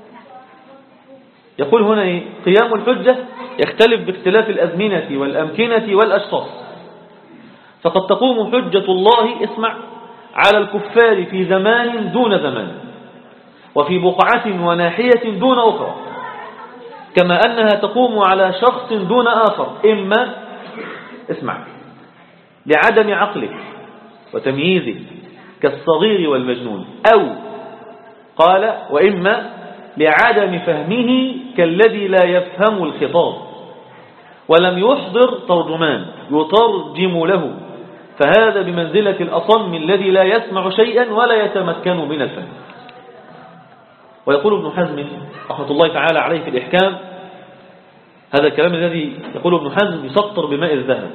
يقول هنا ايه؟ قيام الحجة يختلف باختلاف الأزمنة والأمكنة والأشخاص، فقد تقوم حجة الله، اسمع، على الكفار في زمان دون زمان، وفي بقعة وناحية دون أخرى، كما أنها تقوم على شخص دون آخر، إما، اسمع، لعدم عقله وتمييزه كالصغير والمجنون، أو قال وإما لعدم فهمه كالذي لا يفهم الخطاب ولم يحضر ترجمان يترجم له، فهذا بمنزلة الأصم الذي لا يسمع شيئا ولا يتمكن من الفهم. ويقول ابن حزم رحمة الله تعالى عليه في الإحكام، هذا الكلام الذي يقول ابن حزم يسطر بماء الذهب،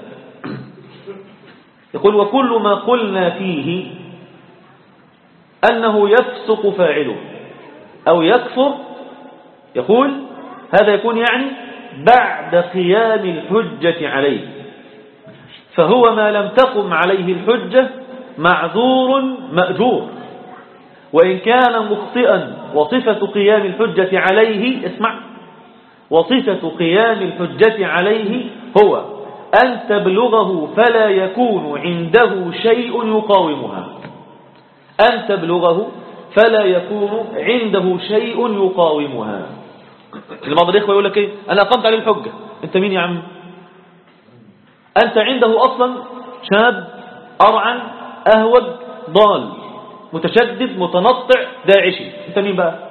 يقول وكل ما قلنا فيه أنه يفسق فاعله أو يكفر، يقول هذا يكون يعني بعد قيام الحجة عليه، فهو ما لم تقم عليه الحجة معذور مأجور، وإن كان مخطئا وصفة قيام الحجة عليه، اسمع، وصفة قيام الحجة عليه هو أن تبلغه فلا يكون عنده شيء يقاومها، أن تبلغه فلا يكون عنده شيء يقاومها. بعض الإخوة يقول لك إيه؟ أنا أقمت عليه الحجة. أنت مين يا عم؟ أنت عنده أصلا شاب أرعن أهوج ضال متشدد متنطع داعشي. أنت مين بقى؟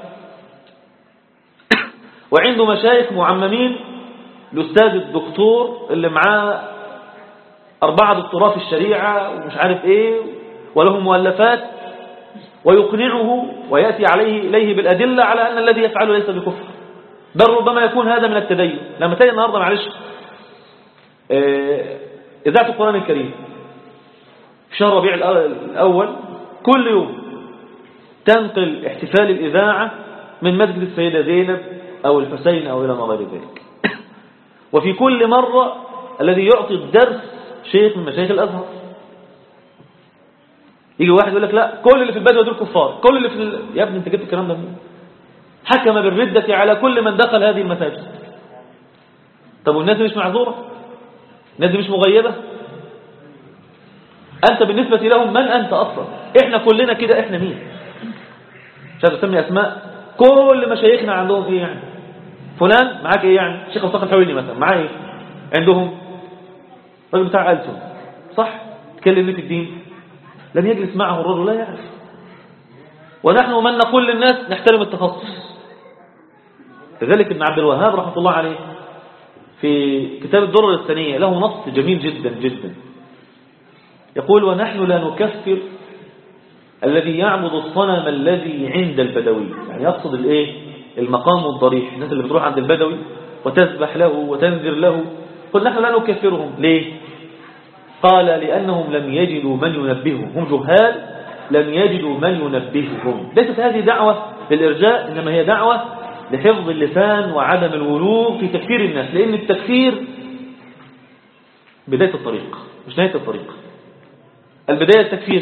وعنده مشايخ معممين، الأستاذ الدكتور اللي معاه 4 دكتوراه في الشريعة ومش عارف إيه، وله مؤلفات، ويقنعه ويأتي إليه بالأدلة على أن الذي يفعله ليس بكفر، بل ربما يكون هذا من التدين. لما تيجي النهاردة معلش إذاعة القرآن الكريم في شهر ربيع الأول كل يوم تنقل احتفال الإذاعة من مسجد السيدة زينب أو الحسين أو إلى ما غير ذلك، وفي كل مرة الذي يعطي الدرس شيخ من مشايخ الأزهر. يجي واحد يقول لك لا، كل اللي في البدو دول كفار، كل اللي في يا ابني انت جبت الكلام ده منين؟ حكم بالردة على كل من دخل هذه المساجد. طب والناس مش معذورة؟ الناس مش مغيبة؟ أنت بالنسبة لهم من أنت أصلا؟ إحنا كلنا كده، إحنا مين؟ مش عايز أسمي أسماء، كل مشايخنا عندهم إيه يعني؟ فلان معاك ايه يعني؟ الشيخ مصطفى الحويني مثلا معاه ايه؟ عندهم راجل بتاع ألسن صح؟ تكلم ليه في الدين؟ لم يجلس معه الرجل لا يعرف. ونحن من نقول للناس نحترم التخصص. لذلك ابن عبد الوهاب رحمه الله عليه في كتاب الدرر الثانية له نص جميل جدا جدا، يقول: ونحن لا نكفر الذي يعبد الصنم الذي عند البدوي. يعني يقصد الايه؟ المقام والضريح، الناس اللي بتروح عند البدوي وتذبح له وتنذر له. قل نحن لا نكفرهم. ليه؟ قال: لأنهم لم يجدوا من ينبههم، هم جهال لم يجدوا من ينبههم. ليست هذه دعوة للإرجاء، إنما هي دعوة لحفظ اللسان وعدم الولوغ في تكفير الناس، لأن التكفير بداية الطريق مش نهاية الطريق. البداية التكفير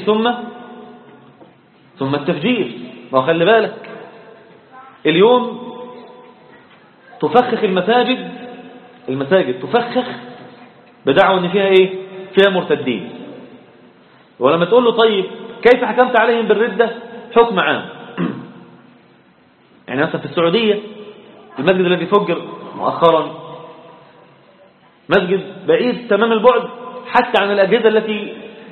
ثم التفجير. ما خلي بالك اليوم تفخخ المساجد تفخخ بدعوة ان فيها ايه؟ فيها مرتدين. ولما تقول له طيب كيف حكمت عليهم بالردة؟ حكم عام. يعني مثلا في السعودية المسجد الذي فجر مؤخرا مسجد بعيد تمام البعد حتى عن الأجهزة التي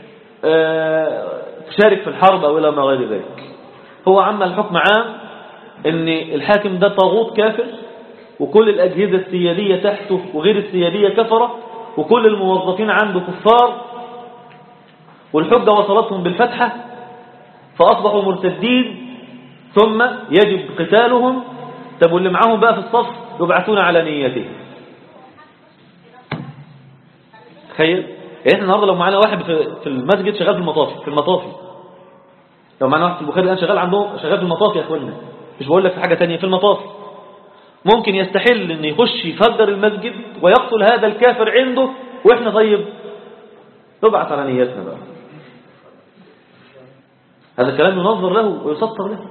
تشارك في الحرب أو إلى ما غير ذلك. هو عمل حكم عام ان الحاكم ده طاغوت كافر، وكل الأجهزة السيادية تحته وغير السيادية كفرة، وكل الموظفين عنده كفار، والحجة وصلتهم بالفتحة فأصبحوا مرتدين، ثم يجب قتالهم. طب واللي معاهم بقى في الصف يبعثون على نيته. تخيل يعني احنا النهارده لو معانا واحد في المسجد شغال في المطافي، لو معانا واحد في البخاري الان شغال في المطافي يا اخوانا، مش بقول لك في حاجة تانية، في المطافي ممكن يستحل ان يخش يفجر المسجد ويقتل هذا الكافر عنده، واحنا طيب نبعث على نيتنا بقى. هذا الكلام ينظر له ويسطر له.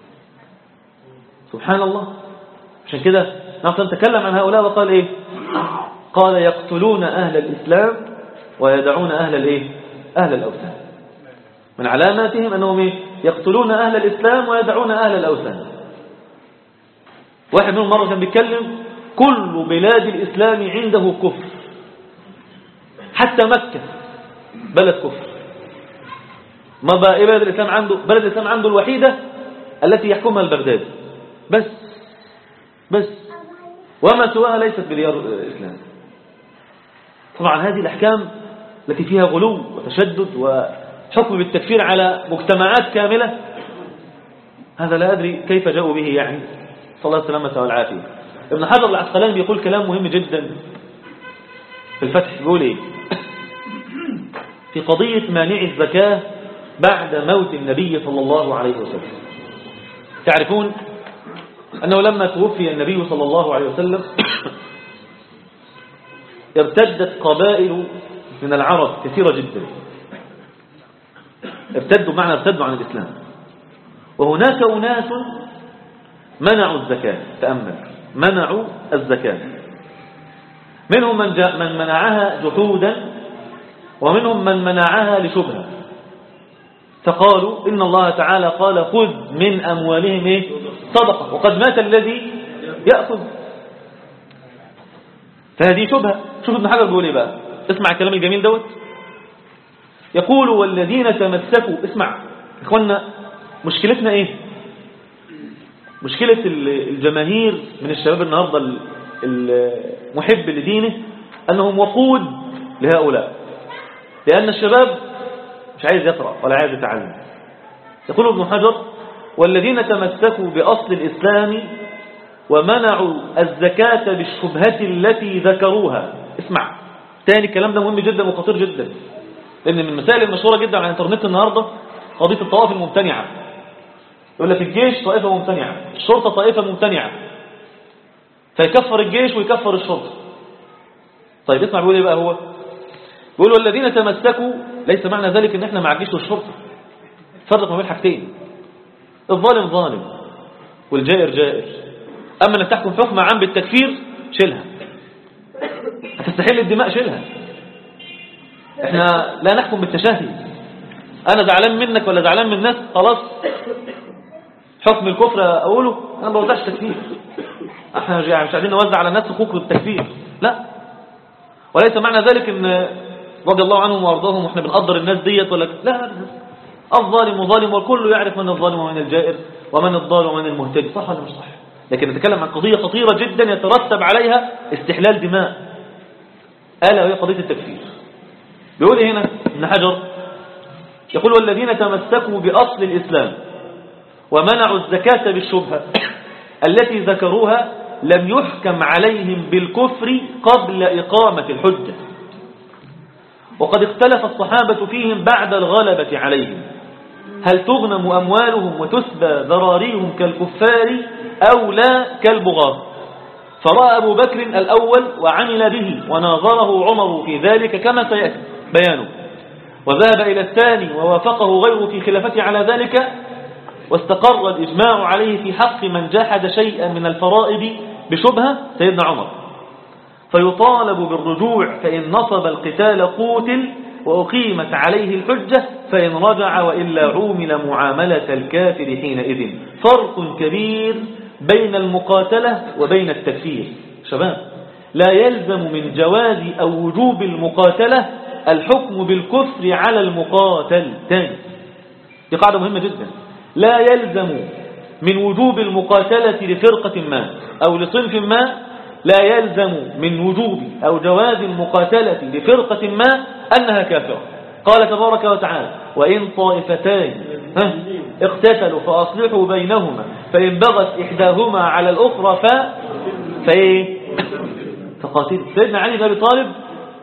سبحان الله. عشان كده نحن نتكلم عن هؤلاء وقال ايه؟ قال: يقتلون اهل الاسلام ويدعون اهل الايه؟ اهل الاوثان. من علاماتهم انهم ايه؟ يقتلون اهل الاسلام ويدعون اهل الاوثان. واحد منهم مرة كان بيتكلم: كل بلاد الإسلام عنده كفر، حتى مكة بلد كفر. ما بقى إيه بلد الإسلام عنده؟ بلد الإسلام عنده الوحيدة التي يحكمها البغداد بس وما سواها ليست بديار الإسلام. طبعا هذه الأحكام التي فيها غلو وتشدد وحكم بالتكفير على مجتمعات كاملة، هذا لا أدري كيف جاءوا به يعني، صلى الله السلامة والعافية. ابن حجر العسقلاني بيقول كلام مهم جدا في الفتح. بيقول ايه في قضية مانع الزكاة بعد موت النبي صلى الله عليه وسلم؟ تعرفون أنه لما توفي النبي صلى الله عليه وسلم ارتدت قبائل من العرب كثيرة جدا، ارتدوا عن الإسلام، وهناك أناس منعوا الزكاة. تأمل، منعوا الزكاة. منهم من منعها جحودا، ومنهم من منعها لشبهة. فقالوا إن الله تعالى قال: خذ من أموالهم إيه؟ صدقة، وقد مات الذي يأخذ. فهذه شبهة. شوف ابن حجر بيقول إيه بقى، اسمع الكلام الجميل دوت. يقول: والذين تمسكوا. اسمع إخواننا، مشكلتنا إيه؟ مشكلة الجماهير من الشباب النهاردة المحب لدينه أنهم وقود لهؤلاء، لأن الشباب مش عايز يقرأ ولا عايز يتعلم. يقول ابن حجر: والذين تمسكوا بأصل الإسلام ومنعوا الزكاة بالشبهة التي ذكروها. اسمع تاني، الكلام ده مهم جدا وخطير جدا، لأن من المسائل المشهورة جدا على الانترنت النهاردة قضية الطوائف الممتنعة. يقول لك الجيش طائفة ممتنعة، الشرطة طائفة ممتنعة، فيكفر الجيش ويكفر الشرطة. طيب اسمع بيقول ايه بقى هو؟ بيقول: والذين تمسكوا، ليس معنى ذلك ان احنا مع الجيش والشرطة. فرق ما بين حاجتين، الظالم ظالم والجائر جائر. اما انك تحكم حكم عام بالتكفير شيلها، هتستحل الدماء شيلها. احنا لا نحكم بالتشهي، انا زعلان منك ولا زعلان من الناس، خلاص حكم الكفر اقوله، انا ما بوزعش تكفير. احنا مش عايزين نوزع على الناس حقوق التكفير، لا. وليس معنى ذلك ان رضي الله عنهم وارضاهم واحنا بنقدر الناس ديت ولا لا. الظالم ظالم والكل يعرف من الظالم ومن الجائر ومن الضال ومن المهتدي، صح ولا مش صح؟ لكن نتكلم عن قضية خطيرة جدا يترتب عليها استحلال دماء، ألا وهي قضية التكفير. بيقول إيه هنا ابن حجر؟ يقول والذين تمسكوا بأصل الإسلام ومنعوا الزكاة بالشبهة التي ذكروها لم يحكم عليهم بالكفر قبل إقامة الحجة، وقد اختلف الصحابة فيهم بعد الغلبة عليهم، هل تغنم أموالهم وتسبى ذراريهم كالكفار أو لا كالبغاة؟ فرأى أبو بكر الأول وعمل به وناظره عمر في ذلك كما سيأتي بيانه، وذهب إلى الثاني ووافقه غيره في خلافته على ذلك، واستقر الإجماع عليه في حق من جحد شيئا من الفرائض بشبهة سيدنا عمر، فيطالب بالرجوع فإن نصب القتال قوتل وأقيمت عليه الحجة فإن رجع وإلا عومل معاملة الكافر حينئذ. فرق كبير بين المقاتلة وبين التكفير. شباب، لا يلزم من جواز أو وجوب المقاتلة الحكم بالكفر على المقاتل. تاني، دي قاعدة مهمة جدا. لا يلزم من وجوب المقاتلة لفرقة ما أو لصنف ما، لا يلزم من وجوب أو جواز المقاتلة لفرقة ما أنها كافرة. قال تبارك وتعالى وإن طائفتان اقتتلوا فأصلحوا بينهما فإن بغت إحداهما على الأخرى فقاتل. سيدنا علي بن أبي طالب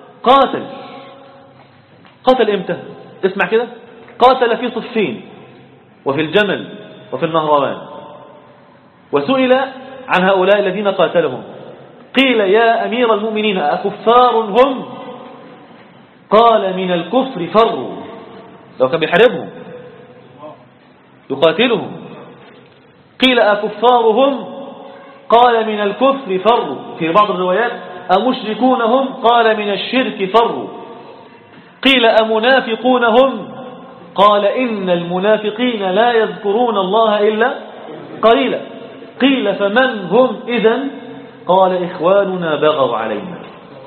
قاتل إمتى؟ اسمع كده، قاتل في صفين وفي الجمل وفي النهروان، وسئل عن هؤلاء الذين قاتلهم قيل يا أمير المؤمنين أكفار هم؟ قال من الكفر فروا. لو كان بيحاربهم يقاتلهم. قيل أكفار هم؟ قال من الكفر فروا. في بعض الروايات أمشركون هم؟ قال من الشرك فروا. قيل أمنافقون هم؟ قال إن المنافقين لا يذكرون الله إلا قليلا. قيل فمن هم إذن؟ قال إخواننا بغوا علينا.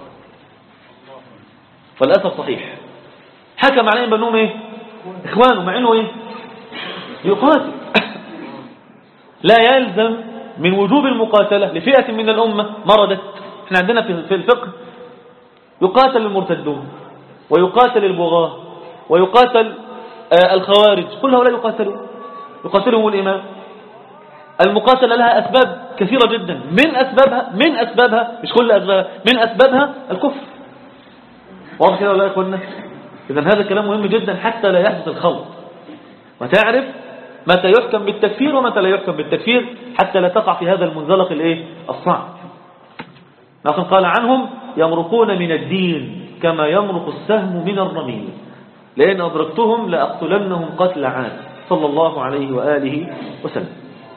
فالأسف صحيح، حكم عليهم بأنهم إيه؟ إخوانه، مع إنه إيه؟ يقاتل. لا يلزم من وجوب المقاتلة لفئة من الأمة مردت. احنا عندنا في الفقه يقاتل المرتدون ويقاتل البغاة ويقاتل الخوارج، كل هؤلاء يقاتلهم الإمام. المقاتلة لها أسباب كثيرة جدا، من أسبابها مش كل أسبابها، من أسبابها الكفر. واضح كده ولا يا؟ إذن هذا كلام مهم جدا حتى لا يحدث الخلط، وتعرف متى يحكم بالتكفير ومتى لا يحكم بالتكفير حتى لا تقع في هذا المنزلق الصعب. لكن قال عنهم يمرقون من الدين كما يمرق السهم من الرميل، لأن أدركتهم لأقتلنهم قتل عاد صلى الله عليه وآله وسلم.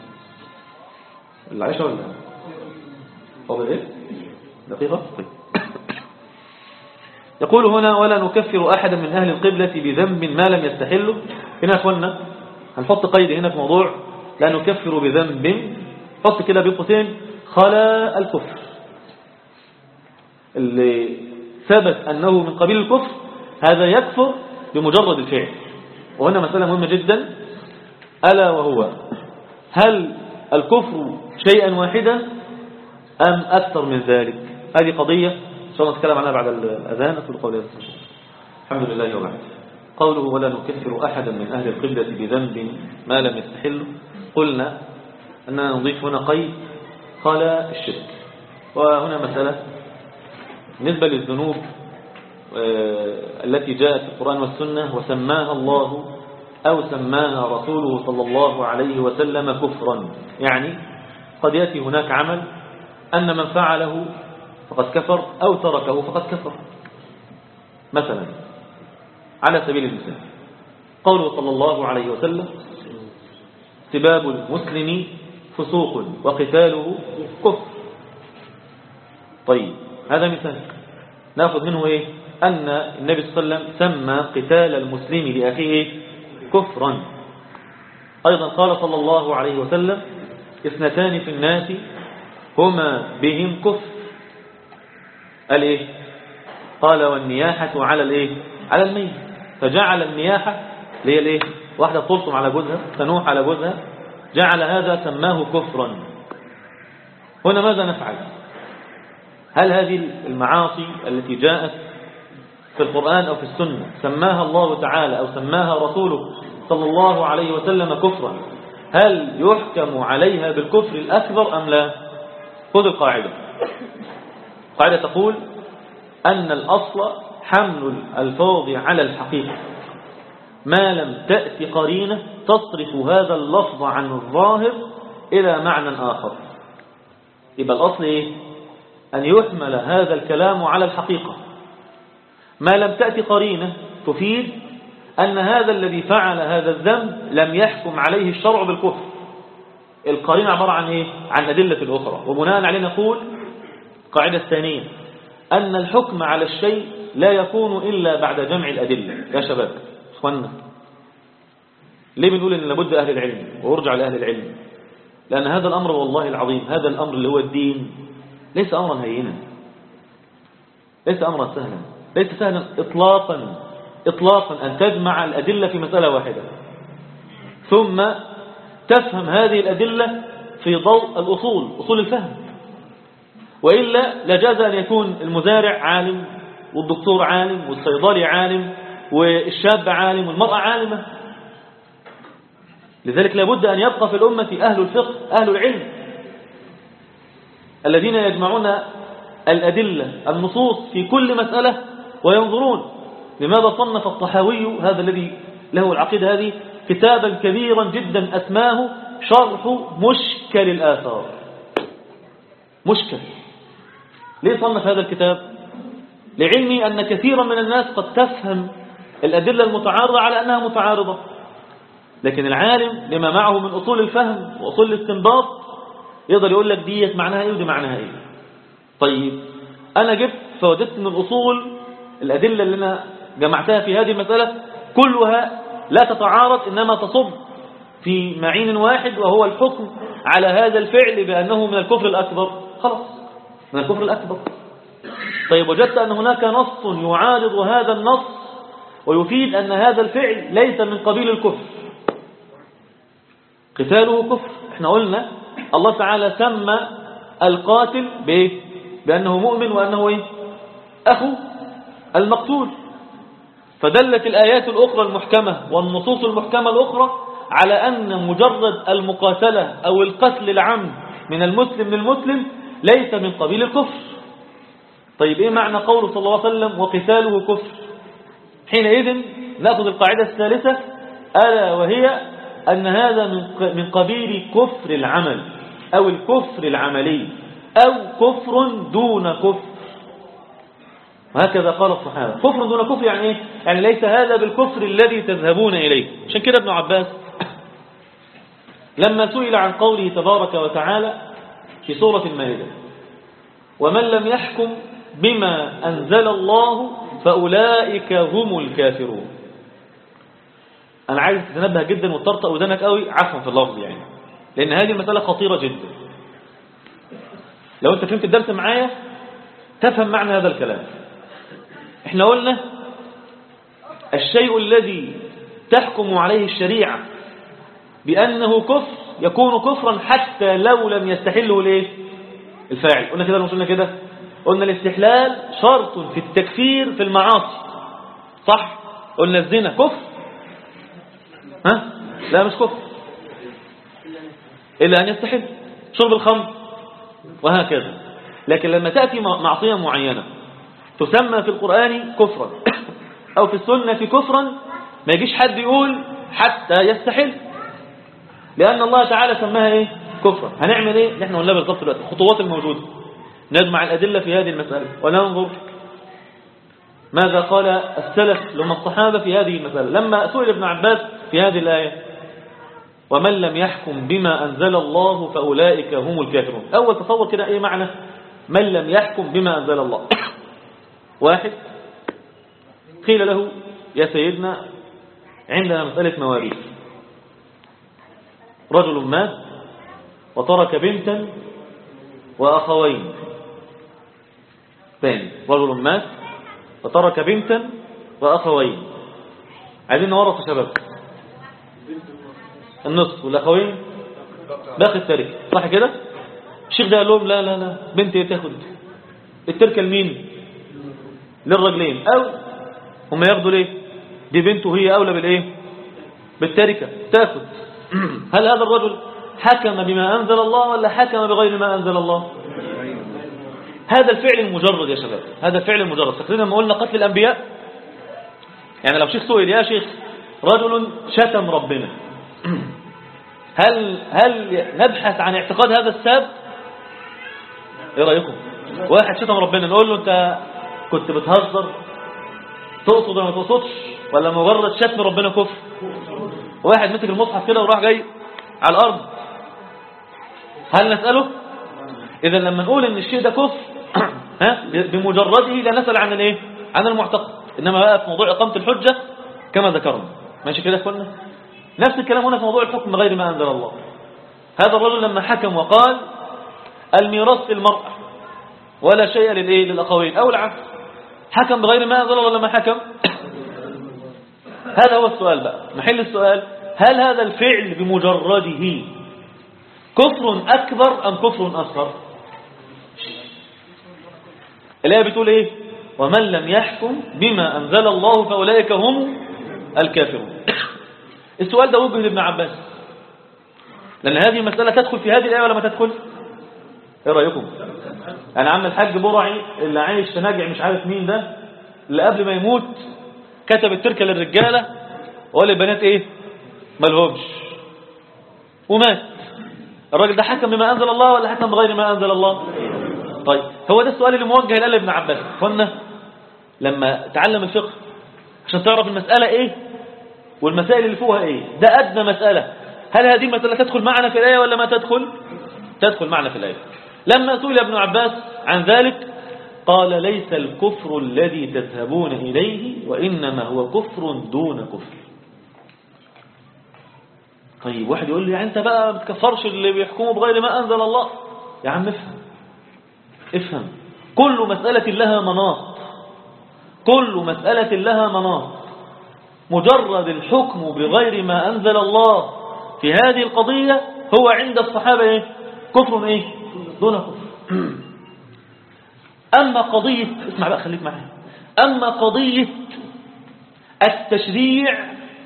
العيشة ولا فاضل ايه دقيقة؟ طيب. يقول هنا ولا نكفر أحدا من أهل القبلة بذنب ما لم يستحله. هنا أخوانا هنحط قيد هنا في موضوع لا نكفر بذنب، حط كده بقوسين خلا الكفر اللي ثبت أنه من قبيل الكفر، هذا يكفر بمجرد الفعل. وهنا مسألة مهمة جدا، ألا وهو هل الكفر شيئا واحدا أم أكثر من ذلك؟ هذه قضية إن شاء الله نتكلم عنها بعد الأذان. أقول قولي هذا الحمد لله وبعد. قوله ولا نكفر أحدا من أهل القبلة بذنب ما لم يستحله، قلنا أننا نضيف هنا قيد قال الشرك. وهنا مسألة بالنسبة للذنوب التي جاءت في القرآن والسنة وسماها الله أو سماها رسوله صلى الله عليه وسلم كفرا، يعني قد يأتي هناك عمل أن من فعله فقد كفر أو تركه فقد كفر. مثلا على سبيل المثال قوله صلى الله عليه وسلم سباب المسلم فسوق وقتاله كفر. طيب هذا مثال نأخذ منه إيه؟ أن النبي صلى الله عليه وسلم سمى قتال المسلم لأخيه كفرا. أيضا قال صلى الله عليه وسلم اثنتان في الناس هما بهم كفر. قال إيه؟ قال والنياحة على الإيه؟ على الميت. فجعل النياحة اللي هي الإيه؟ واحدة تلطم على جوزها، تنوح على جوزها، جعل هذا سماه كفرا. هنا ماذا نفعل؟ هل هذه المعاصي التي جاءت في القرآن أو في السنة سماها الله تعالى أو سماها رسوله صلى الله عليه وسلم كفرا، هل يحكم عليها بالكفر الأكبر أم لا؟ خذ القاعدة. القاعدة تقول أن الأصل حمل الألفاظ على الحقيقة ما لم تأتي قرينة تصرف هذا اللفظ عن الظاهر إلى معنى آخر. يبقى الأصل إيه؟ أن يحمل هذا الكلام على الحقيقة ما لم تأتي قرينة تفيد أن هذا الذي فعل هذا الذنب لم يحكم عليه الشرع بالكفر. القرينة عبارة عن إيه؟ عن أدلة أخرى. وبناء عليه نقول القاعدة الثانية أن الحكم على الشيء لا يكون إلا بعد جمع الأدلة. يا شباب أخوانا، ليه بنقول إن لابد أهل العلم وارجع لأهل العلم؟ لأن هذا الأمر والله العظيم، هذا الأمر اللي هو الدين ليس أمرا هينا، ليس أمرا سهلا، ليس سهلا إطلاقا أن تجمع الأدلة في مسألة واحدة ثم تفهم هذه الأدلة في ضوء الأصول، أصول الفهم. وإلا لجاز أن يكون المزارع عالم والدكتور عالم والصيدلي عالم والشاب عالم والمرأة عالمة. لذلك لابد أن يبقى في الأمة أهل الفقه أهل العلم الذين يجمعون الأدلة النصوص في كل مسألة وينظرون. لماذا صنف الطحاوي هذا الذي له العقيدة هذه كتابا كبيرا جدا أسماه شرح مشكل الآثار؟ مشكل. ليه صنف هذا الكتاب؟ لعلمي أن كثيرا من الناس قد تفهم الأدلة المتعارضة على أنها متعارضة، لكن العالم لما معه من أصول الفهم وأصول الاستنباط يقدر يقول لك ديت معناها إيه ودي معناها إيه. طيب أنا جبت فوجدت من الأصول الأدلة اللي أنا جمعتها في هذه المسألة كلها لا تتعارض، إنما تصب في معين واحد وهو الحكم على هذا الفعل بأنه من الكفر الأكبر. خلاص من الكفر الأكبر. طيب وجدت أن هناك نص يعارض هذا النص ويفيد أن هذا الفعل ليس من قبيل الكفر، قتاله كفر. احنا قلنا الله تعالى سمى القاتل بأنه مؤمن وأنه إيه؟ أخو المقتول. فدلت الآيات الأخرى المحكمة والنصوص المحكمة الأخرى على أن مجرد المقاتلة أو القتل العمد من المسلم للمسلم ليس من قبيل الكفر. طيب إيه معنى قوله صلى الله عليه وسلم وقتاله كفر؟ حينئذ نأخذ القاعدة الثالثة ألا وهي أن هذا من قبيل كفر العمل أو الكفر العملي أو كفر دون كفر. وهكذا قال الصحابة كفر دون كفر يعني إيه؟ يعني ليس هذا بالكفر الذي تذهبون إليه. عشان كده ابن عباس لما سئل عن قوله تبارك وتعالى في سورة المائدة ومن لم يحكم بما أنزل الله فأولئك هم الكافرون، أنا عايز تتنبه جدا وتطرطق ودانك قوي عفوا في اللفظ يعني، لأن هذه المسألة خطيرة جدا. لو أنت فهمت الدرس معايا تفهم معنى هذا الكلام. احنا قلنا الشيء الذي تحكم عليه الشريعة بأنه كفر يكون كفرا حتى لو لم يستحله ليه الفاعل. قلنا كده مش قلنا كده؟ قلنا الاستحلال شرط في التكفير في المعاصي، صح؟ قلنا الزنا كفر؟ ها؟ لا مش كفر إلا أن يستحل. شرب الخمر وهكذا. لكن لما تأتي معصية معينة تسمى في القرآن كفرا أو في السنة كفرا ما يجيش حد يقول حتى يستحل، لأن الله تعالى سماها إيه؟ كفرا. هنعمل إيه؟ نحن قلنا بالضبط دلوقتي الخطوات الموجودة، نجمع الأدلة في هذه المسألة وننظر ماذا قال السلف لما الصحابة في هذه المسألة. لما سئل ابن عباس في هذه الآية ومن لم يحكم بما أنزل الله فأولئك هم الكافرون، أول تصور كده إيه معنى من لم يحكم بما أنزل الله؟ واحد قيل له يا سيدنا عندنا مسألة مواريث، رجل مات وترك بنتا وأخوين. ثاني، رجل مات وترك بنتا وأخوين. عايزين نورث يا شباب النصف والأخوين باقي التركة، صح كده؟ الشيخ ده قال لهم لا لا لا، بنتي تاخد التركة لمين؟ للرجلين، أو هم ياخدوا ليه؟ دي بنته هي أولى بالإيه؟ بالتركة تاخد. هل هذا الرجل حكم بما أنزل الله ولا حكم بغير ما أنزل الله؟ هذا الفعل المجرد يا شباب، هذا الفعل المجرد. فاكرين لما قلنا قتل الأنبياء؟ يعني لو شيخ سئل يا شيخ رجل شتم ربنا، هل نبحث عن اعتقاد هذا الساب؟ ايه رأيكم؟ واحد شتم ربنا نقول له انت كنت بتهزر، تقصد ولا ما تقصدش، ولا مجرد شتم ربنا كفر؟ واحد مسك المصحف كده وراح جاي على الارض، هل نسأله؟ اذا لما نقول ان الشيء ده كفر بمجرده لا نسأل عن الايه؟ عن المعتقد. انما بقى في موضوع اقامة الحجة كما ذكرنا، ماشي كده كنا نفس الكلام هنا في موضوع الحكم بغير ما انزل الله. هذا الرجل لما حكم وقال الميراث للمرأة ولا شيء للايه؟ للاخوين او العكس، حكم بغير ما انزل الله ولا ما حكم؟ هذا هو السؤال بقى، محل السؤال، هل هذا الفعل بمجرده كفر اكبر ام كفر اصغر؟ الآية بتقول ايه؟ ومن لم يحكم بما انزل الله فاولئك هم الكافرون. السؤال ده وجه لابن عباس، لان هذه المسألة تدخل في هذه الآية ولا ما تدخل؟ ايه رأيكم؟ انا عم الحاج برعي اللي عايش في نجع مش عارف مين ده، اللي قبل ما يموت كتب التركة للرجالة وللبنات ايه؟ ملهمش، ومات. الراجل ده حكم بما انزل الله ولا حكم بغير ما انزل الله؟ طيب هو ده السؤال اللي موجه الآن لابن عباس. قلنا لما تعلم الفقه عشان تعرف المسألة ايه والمسائل اللي فوقها ايه، ده أدنى مسألة. هل هذه المسألة تدخل معنا في الآية ولا ما تدخل؟ تدخل معنا في الآية. لما سئل ابن عباس عن ذلك قال ليس الكفر الذي تذهبون إليه وإنما هو كفر دون كفر. طيب واحد يقول لي يعني انت بقى ما بتكفرش اللي بيحكموا بغير ما أنزل الله. يا عم افهم، كل مسألة لها مناط، كل مسألة لها مناط. مجرد الحكم بغير ما أنزل الله في هذه القضية هو عند الصحابة ايه؟ كفر ايه؟ دون كفر. أما قضية، اسمع بقى خليك معايا، أما قضية التشريع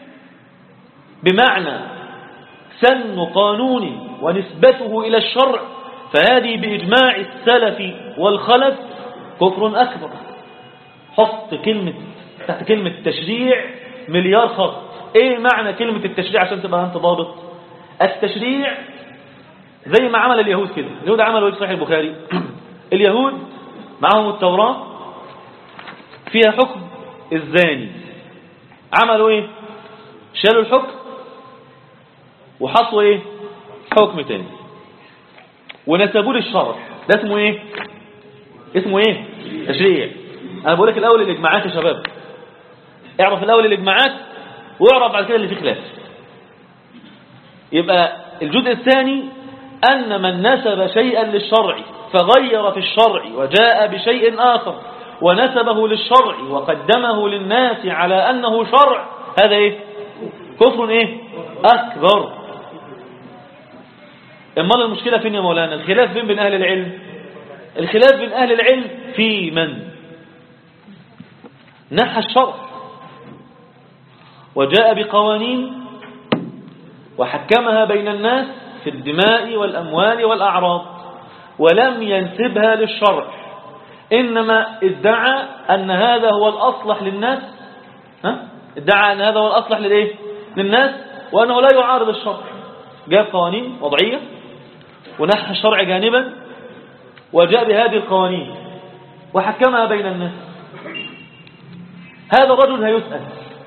بمعنى سن قانون ونسبته إلى الشرع فهذه بإجماع السلف والخلف كفر أكبر. حط كلمة تحت كلمة تشريع مليار خط. ايه معنى كلمة التشريع عشان تبقى انت ضابط؟ التشريع زي ما عمل اليهود كده. اليهود عملوا ايه في صحيح البخاري؟ اليهود معهم التوراة فيها حكم الزاني، عملوا ايه؟ شالوا الحكم وحطوا ايه؟ حكم تاني ونسبوه للشرع. ده اسمه ايه؟ اسمه ايه؟ تشريع. انا بقول لك الاول الاجماعات يا شباب، اعرف الاول الاجماعات واعرف بعد كده اللي فيه خلاف. يبقى الجزء الثاني ان من نسب شيئا للشرع فغير في الشرع وجاء بشيء آخر ونسبه للشرع وقدمه للناس على أنه شرع، هذا إيه؟ كفر إيه؟ أكبر. إما المشكلة فين يا مولانا؟ الخلاف بين أهل العلم. الخلاف بين أهل العلم في من نحى الشرع وجاء بقوانين وحكمها بين الناس في الدماء والأموال والأعراض ولم ينسبها للشرع، إنما ادعى أن هذا هو الأصلح للناس. ادعى أن هذا هو الأصلح للإيه؟ للناس، وأنه لا يعارض الشرع. جاب قوانين وضعية ونحى الشرع جانبا وجاء بهذه القوانين وحكمها بين الناس. هذا الرجل هيسأل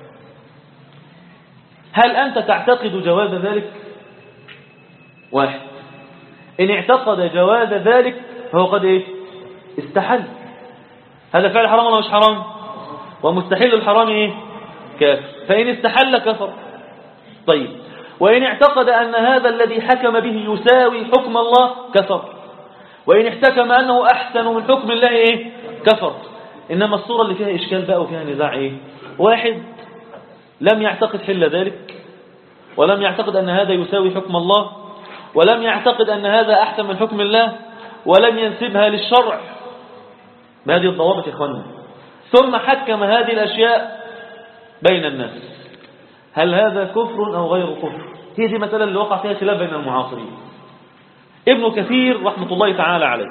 هل أنت تعتقد جواز ذلك؟ واحد، إن اعتقد جواز ذلك فهو قد إيه؟ استحل. هذا فعل حرام ولا مش حرام؟ ومستحيل الحرام إيه؟ كافر. فإن استحل كفر. طيب، وإن اعتقد أن هذا الذي حكم به يساوي حكم الله كفر. وإن احتكم أنه أحسن من حكم الله إيه؟ كفر. إنما الصورة اللي فيها إشكال بقى وفيها نزاع إيه؟ واحد لم يعتقد حل ذلك، ولم يعتقد أن هذا يساوي حكم الله، ولم يعتقد أن هذا أحسن من حكم الله، ولم ينسبها للشرع بهذه الضوابط يا إخواننا، ثم حكم هذه الأشياء بين الناس. هل هذا كفر أو غير كفر؟ هي دي مسألة اللي وقع فيها خلاف بين المعاصرين. ابن كثير رحمة الله تعالى عليه،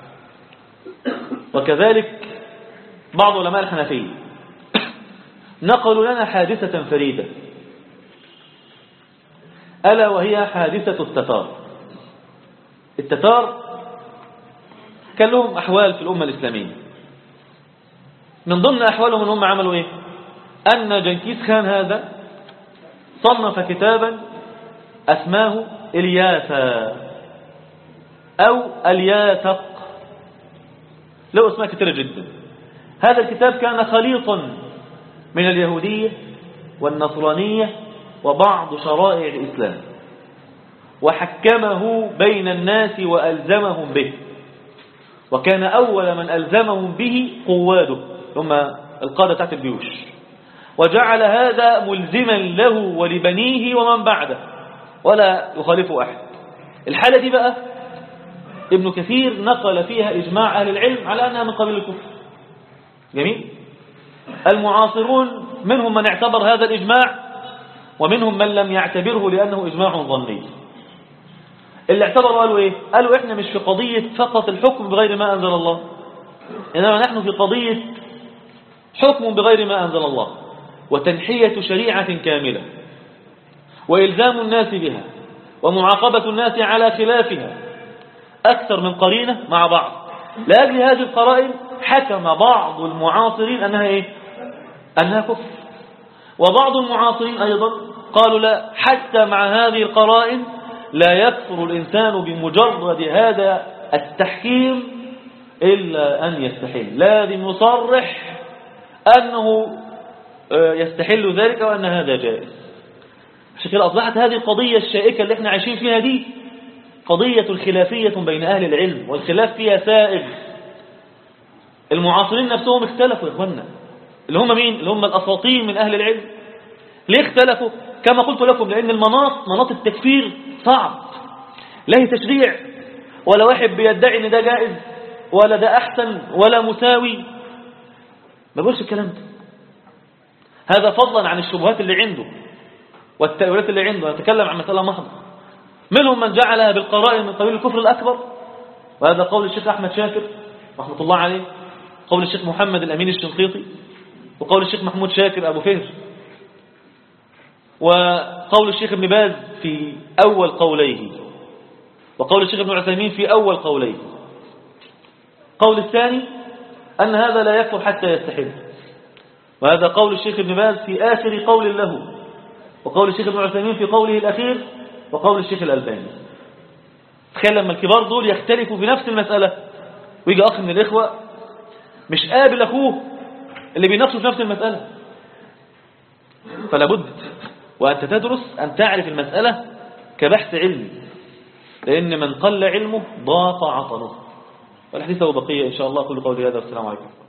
وكذلك بعض علماء الحنفية، نقلوا لنا حادثة فريدة، ألا وهي حادثة التتار. التتار كان لهم أحوال في الأمة الإسلامية. من ضمن أحوالهم أنهم عملوا إيه؟ أن جنكيز خان هذا صنف كتابا أسماه إلياثا أو الياثق، له اسماء كثيرة جدا. هذا الكتاب كان خليطا من اليهودية والنصرانية وبعض شرائع الإسلام، وحكمه بين الناس وألزمهم به، وكان أول من ألزمهم به قواده ثم القادة تحت الجيوش، وجعل هذا ملزما له ولبنيه ومن بعده ولا يخالفه أحد. الحالة دي بقى ابن كثير نقل فيها إجماع أهل العلم على أنها من قبيل الكفر. جميل. المعاصرون منهم من اعتبر هذا الإجماع، ومنهم من لم يعتبره لأنه إجماع ظني. اللي اعتبروا قالوا إيه؟ قالوا إحنا مش في قضية فقط الحكم بغير ما أنزل الله، إنما نحن في قضية حكم بغير ما أنزل الله، وتنحية شريعة كاملة، وإلزام الناس بها، ومعاقبة الناس على خلافها أكثر من قرينة مع بعض. لأجل هذه القرائن حكم بعض المعاصرين أنها إيه؟ أنها كفر، وبعض المعاصرين أيضا قالوا لا، حتى مع هذه القرائن لا يكفر الإنسان بمجرد هذا التحكيم إلا أن يستحل، لازم يصرح أنه يستحل ذلك وأن هذا جائز. عشان كده أصبحت هذه القضية الشائكة اللي احنا عايشين فيها دي قضية خلافية بين أهل العلم، والخلاف فيها سائغ. المعاصرين نفسهم اختلفوا يا إخوانا، اللي هم مين؟ اللي هم الأساطين من أهل العلم. ليه اختلفوا؟ كما قلت لكم، لأن مناط التكفير صعب، لا هي تشريع، ولا واحد بيدعي ان ده جائز ولا ده أحسن ولا مساوي، ما بقولش الكلام ده. هذا فضلا عن الشبهات اللي عنده والتأويلات اللي عنده، نتكلم عن مسألة محضة. منهم من جعلها بالقرائن من قبيل الكفر الأكبر، وهذا قول الشيخ أحمد شاكر رحمة الله عليه، قول الشيخ محمد الأمين الشنقيطي، وقول الشيخ محمود شاكر أبو فهر، وقول الشيخ ابن باز في أول قوليه، وقول الشيخ ابن عثيمين في أول قوليه. قول الثاني أن هذا لا يكفر حتى يستحل، وهذا قول الشيخ ابن باز في آخر قول له، وقول الشيخ ابن عثيمين في قوله الأخير، وقول الشيخ الألباني. تخيل لما الكبار دول يختلفوا في نفس المسألة، ويجي أخ من الإخوة مش قابل أخوه اللي بينافسوا في نفس المسألة. فلا بد وأنت تدرس أن تعرف المسألة كبحث علمي، لأن من قل علمه ضاق عطله. والحديث له بقية إن شاء الله. كل قولي هذا والسلام عليكم.